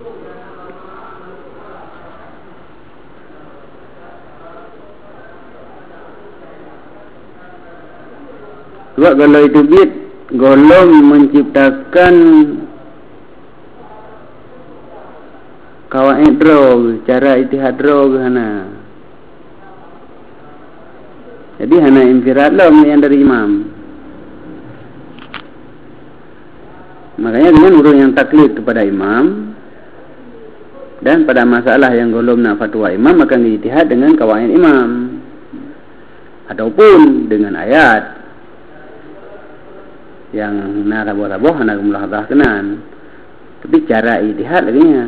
Sebab kalau itu bid golong menciptakan kawaid drog, cara ijtihad drog hana. Jadi hana infirad lah yang dari imam. Makanya dengan urung yang taklid kepada imam, dan pada masalah yang golong nak fatwa imam akan ijtihad dengan kawaid imam ataupun dengan ayat yang na rabuh-rabuh hana mulahadzah kenan. Tapi cara ijtihad lagi nya.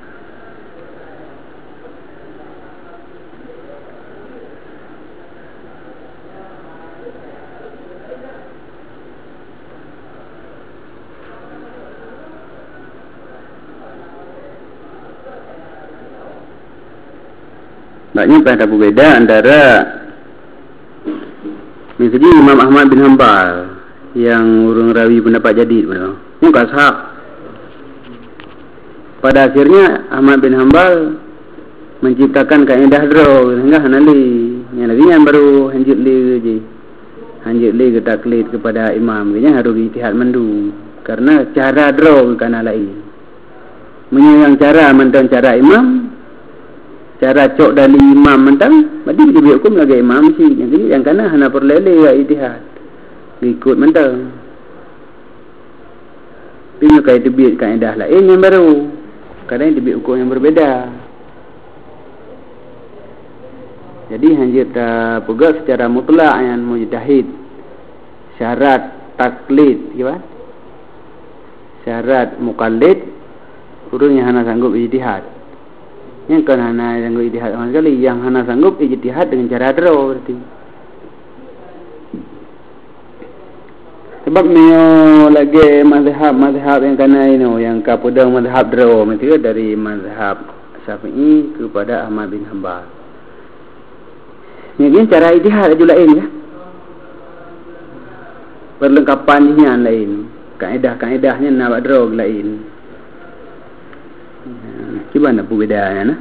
Maknanya pada berbeda antara misalnya Imam Ahmad bin Hanbal yang urung rawi pendapat jadid benar. Ini kashab. Pada akhirnya Ahmad bin Hanbal menciptakan kaedah draw sehingga hanali. Yang lagi yang baru hanjut li je. Hanjut li ke taklid kepada imam. Kayaknya harus ijtihad mendu. Karena cara draw kana lain. Menyang cara mentang cara imam, cara cok dari imam mentang, berarti dia hukum lagi imam sih. Jadi yang kana hana perlele ya ijtihad. Ikut mentang. Punya kait tebit kaedah lain yang baru. Kadang tebit hukum yang berbeza. Jadi hanya pegang secara mutlak yang mujtahid. Syarat taklid, gimana? Syarat mukallid, urung yang hana sanggup ijtihad. Yang kan hana sanggup ijtihad sama sekali, yang hana sanggup ijtihad dengan cara draw berarti. Sebab nio lagi mazhab yang kana ini yang kapada mazhab draw mesti dari mazhab Syafi'i kepada Ahmad bin Hanbal. Ini cara ijtihad juga lain ya. Perlengkapannya lain, kaedah-kaedahnya nak draw lain. Gimana perbedaannya nah?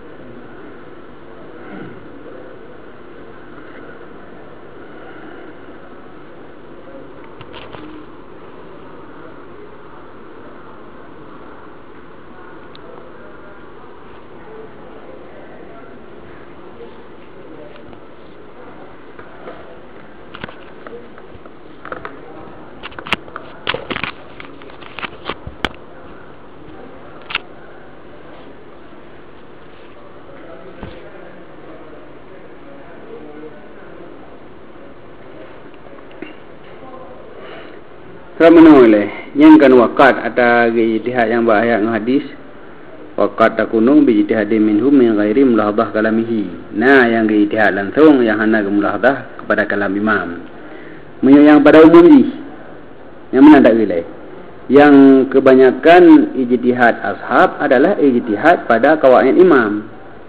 Menoleh yang kan wakat atau ijtihad yang bahaya dengan hadis wakat takunu bi ijtihadi minhum min ghairi mulahadzah kalamihi. Nah yang ijtihad langsung yang hana mulahadzah kepada kalam imam. Yang pada umum ni yang mana tak boleh. Yang kebanyakan ijtihad ashab adalah ijtihad pada kawaid imam.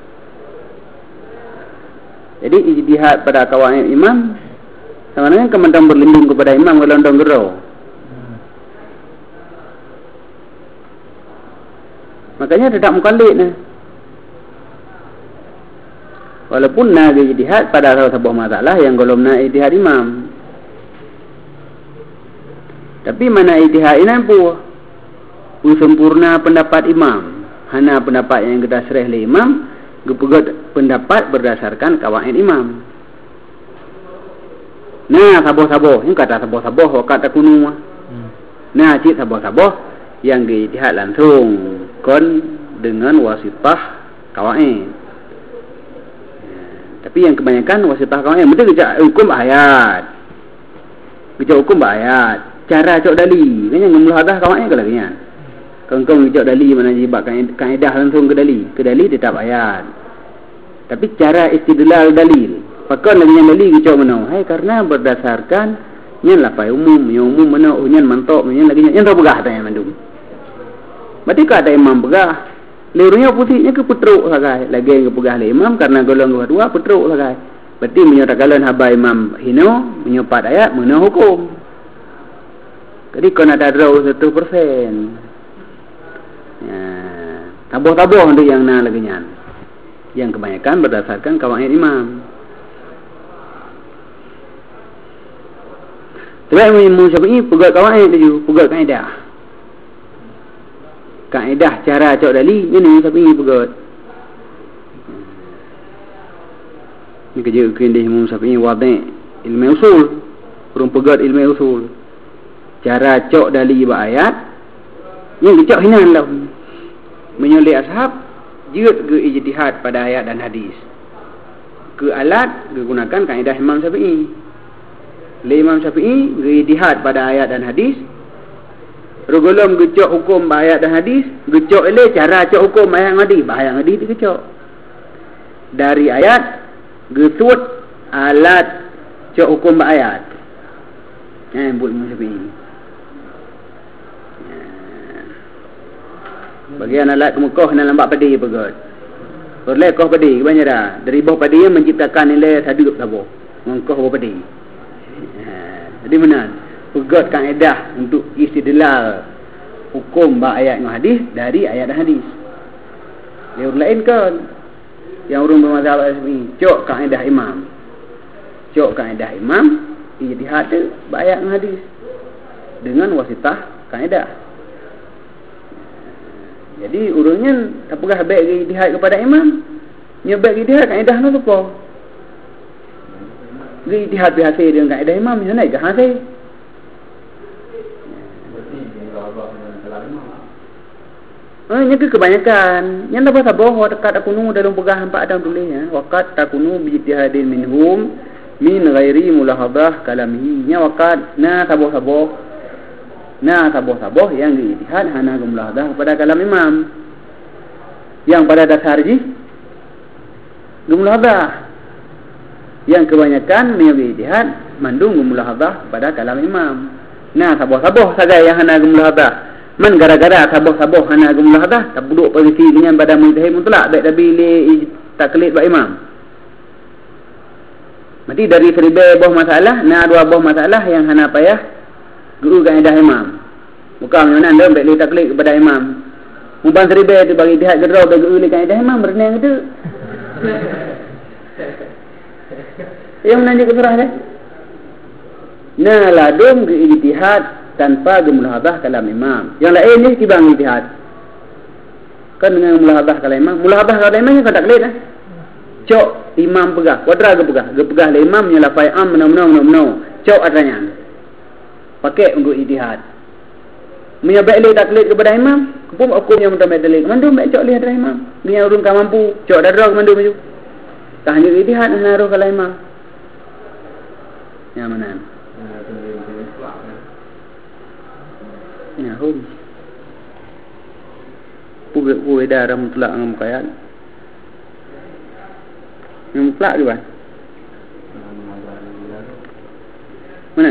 Jadi ijtihad pada kawaid imam sama dengan kementang berlindung kepada imam kalau ndong gerau. Makanya tidak mukallid nah. Walaupun nak ijtihad pada sebuah masalah yang golong nak ijtihad imam. Tapi mana ijtihad ini pun sempurna pendapat imam. Hana pendapat yang kita serah oleh imam, gepegat pendapat berdasarkan kawaid imam. Nah, saboh-saboh, ini kata saboh-saboh, kata kuno. Nah, cik saboh-saboh yang ijtihad langsung kon dengan wasitah kawaid. Tapi yang kebanyakan wasitah kawaid mesti kita hukum ayat. Kita hukum ayat. Cara cok dali, kan yang mulahadah kawaid ke lagi nya. Kongkong cok dali mana jibat kaedah langsung ke dali tetap ayat. Tapi cara istidlal dalil. Pakon lagi yang dalil cok mana? Hai karena berdasarkan nyen lapai umum, yang umum mana nyen mantok, nyen lagi nyen tahu begah tanya mandum. Berarti kata imam begah, lirunya putihnya ke putruk sagai. Lagi yang kepegah le imam karena golong dua putruk sagai. Berarti menyatakan haba imam hino menyepat ayat mana hukum. Jadi kena ada draw 1%. Ya, taboh-taboh untuk yang na lagi nyan. Yang kebanyakan berdasarkan kawaid imam. Sebab Imam Syafi'i pegat kawaid tu, pegat kaedah. Kaedah cara cok dali ni Imam Syafi'i pegat. Ni kerja kendih Imam Syafi'i wadai ilmu usul, kurang pegat ilmu usul. Cara cok dali ba ayat yang dicok hinan lah. Menyoleh ashab jut ke ijtihad pada ayat dan hadis. Ke alat gunakan kaedah Imam Syafi'i. Le Imam Syafi'i ijtihad pada ayat dan hadis. Rogolom gecok hukum ba ayat dan hadis, gecok le cara cok hukum ayat hadis, ba ayat hadis dicok. Dari ayat gesut alat cok hukum ba ayat. Buat Imam Syafi'i. Bagian alat Mekah nak lambat padi pegat. Perle kau padi banyak dah. Dari bawah padi yang menciptakan nilai saduk sabo. Mengkah bawah padi. Jadi benar. Pegat kaedah untuk istidlal hukum ba ayat dan hadis dari ayat dan hadis. Dia lain kan. Yang urung bermazhab Syafi'i, cok kaedah imam. Cok kaedah imam ijtihad ba ayat dan hadis dengan wasitah kaedah. Jadi urungnya tak pegah baik ijtihad kepada imam. Nyebab ijtihad kaedah tu apa? Ijtihad biasa dengan kaedah imam yang naik ke hasil. Nya kebanyakan. Yang dapat sabah waqat takunu dalam pegah empat ada tulisnya. Waqat takunu bi ijtihadin minhum min ghairi mulahadhah kalamihi. Nya waqat na sabah-sabah. Nah, saboh-saboh yang diijtihad hana gemulahadah kepada kalam imam. Yang pada dasar gemulahadah. Yang kebanyakan ijtihad mandung gemulahadah kepada kalam imam. Nah, saboh-saboh saja yang hana gemulahadah. Man gara-gara saboh-saboh hana gemulahadah, tak duduk posisi dengan pada mujtahid mutlak baik tapi taklid ba imam. Berarti dari 1000 buah masalah, nah 2 buah masalah yang hana payah guru kaedah imam. Bukan mana anda baik taklid kepada imam. Mumpan 1000 tu bagi ijtihad gerau bagi guru kaedah imam berenang itu. Yang menanjak ke surah dia. Nah, ladum ke ijtihad tanpa gemulahadah kalam imam. Yang lain ni tibang ijtihad. Kan dengan gemulahadah kalam imam. Gemulahadah kalam imam yang taklid lah. Cok imam pegah, wadra gepegah le imam yang lafai am menau. Cok adanya. Pakai untuk ijtihad. Menyabak le taklid kepada imam, kepum hukumnya mentamai dalil. Mandum baik cok lihat dari imam. Dia urung ka mampu, cok darah mandum maju. Tak hanya ijtihad naruh kalau imam. Yang mana? Ya, hum. Puwe darah mutlak ngam kayat. Yang mutlak juga. Mana?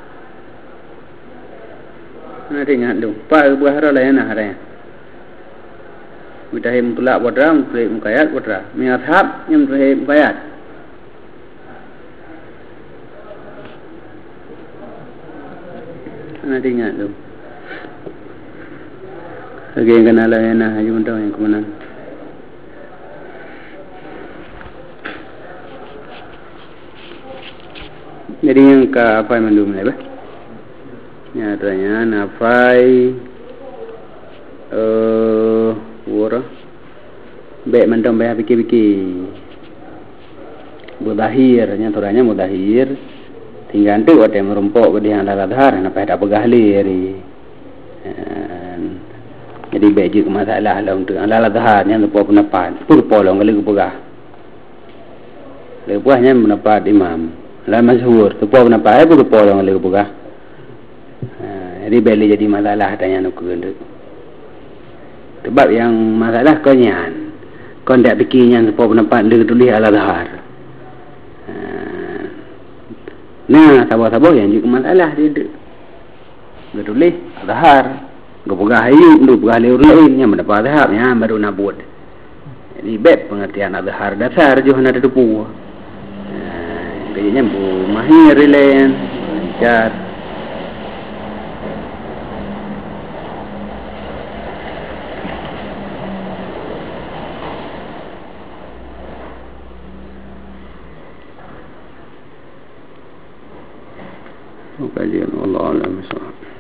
Nah, ingat tu. Pak buah hara layan hara. Mutahim mutlak wadra, mutahim mukayat wadra. Miashab yang mutahim mukayat. Nah, ingat tu. Lagi yang kena layan haji muntah yang kemana? Jadi yang ke apa yang mandum ni, bah? Nyatanya nafai wara baik mendom baik fikir-fikir mudahir nyaturanya mudahir tinggal tu ada merumpok ke dia laladhar napa tak pegahlir jadi baik juga masalah lah untuk laladhar nya tu pendapat pur polong kalau pegah lepuhnya pendapat imam la masyhur tu pendapat pur polong kalau pegah jadi beli jadi masalah tanya nak kena. Sebab yang masalah kau nyan, kau tidak fikirnya sebab pendapat dia tulis al-Azhar. Nah, sabar-sabar yang juga masalah dia tu. Dia tulis al-Azhar, kau pegah hidup, kau pegah lewat lain yang mendapat al-Azhar, yang baru nak buat. Jadi beb pengertian al-Azhar dasar juga nak ada puas. Jadi nyampu mahir lain, lancar. Kajian Allah alam.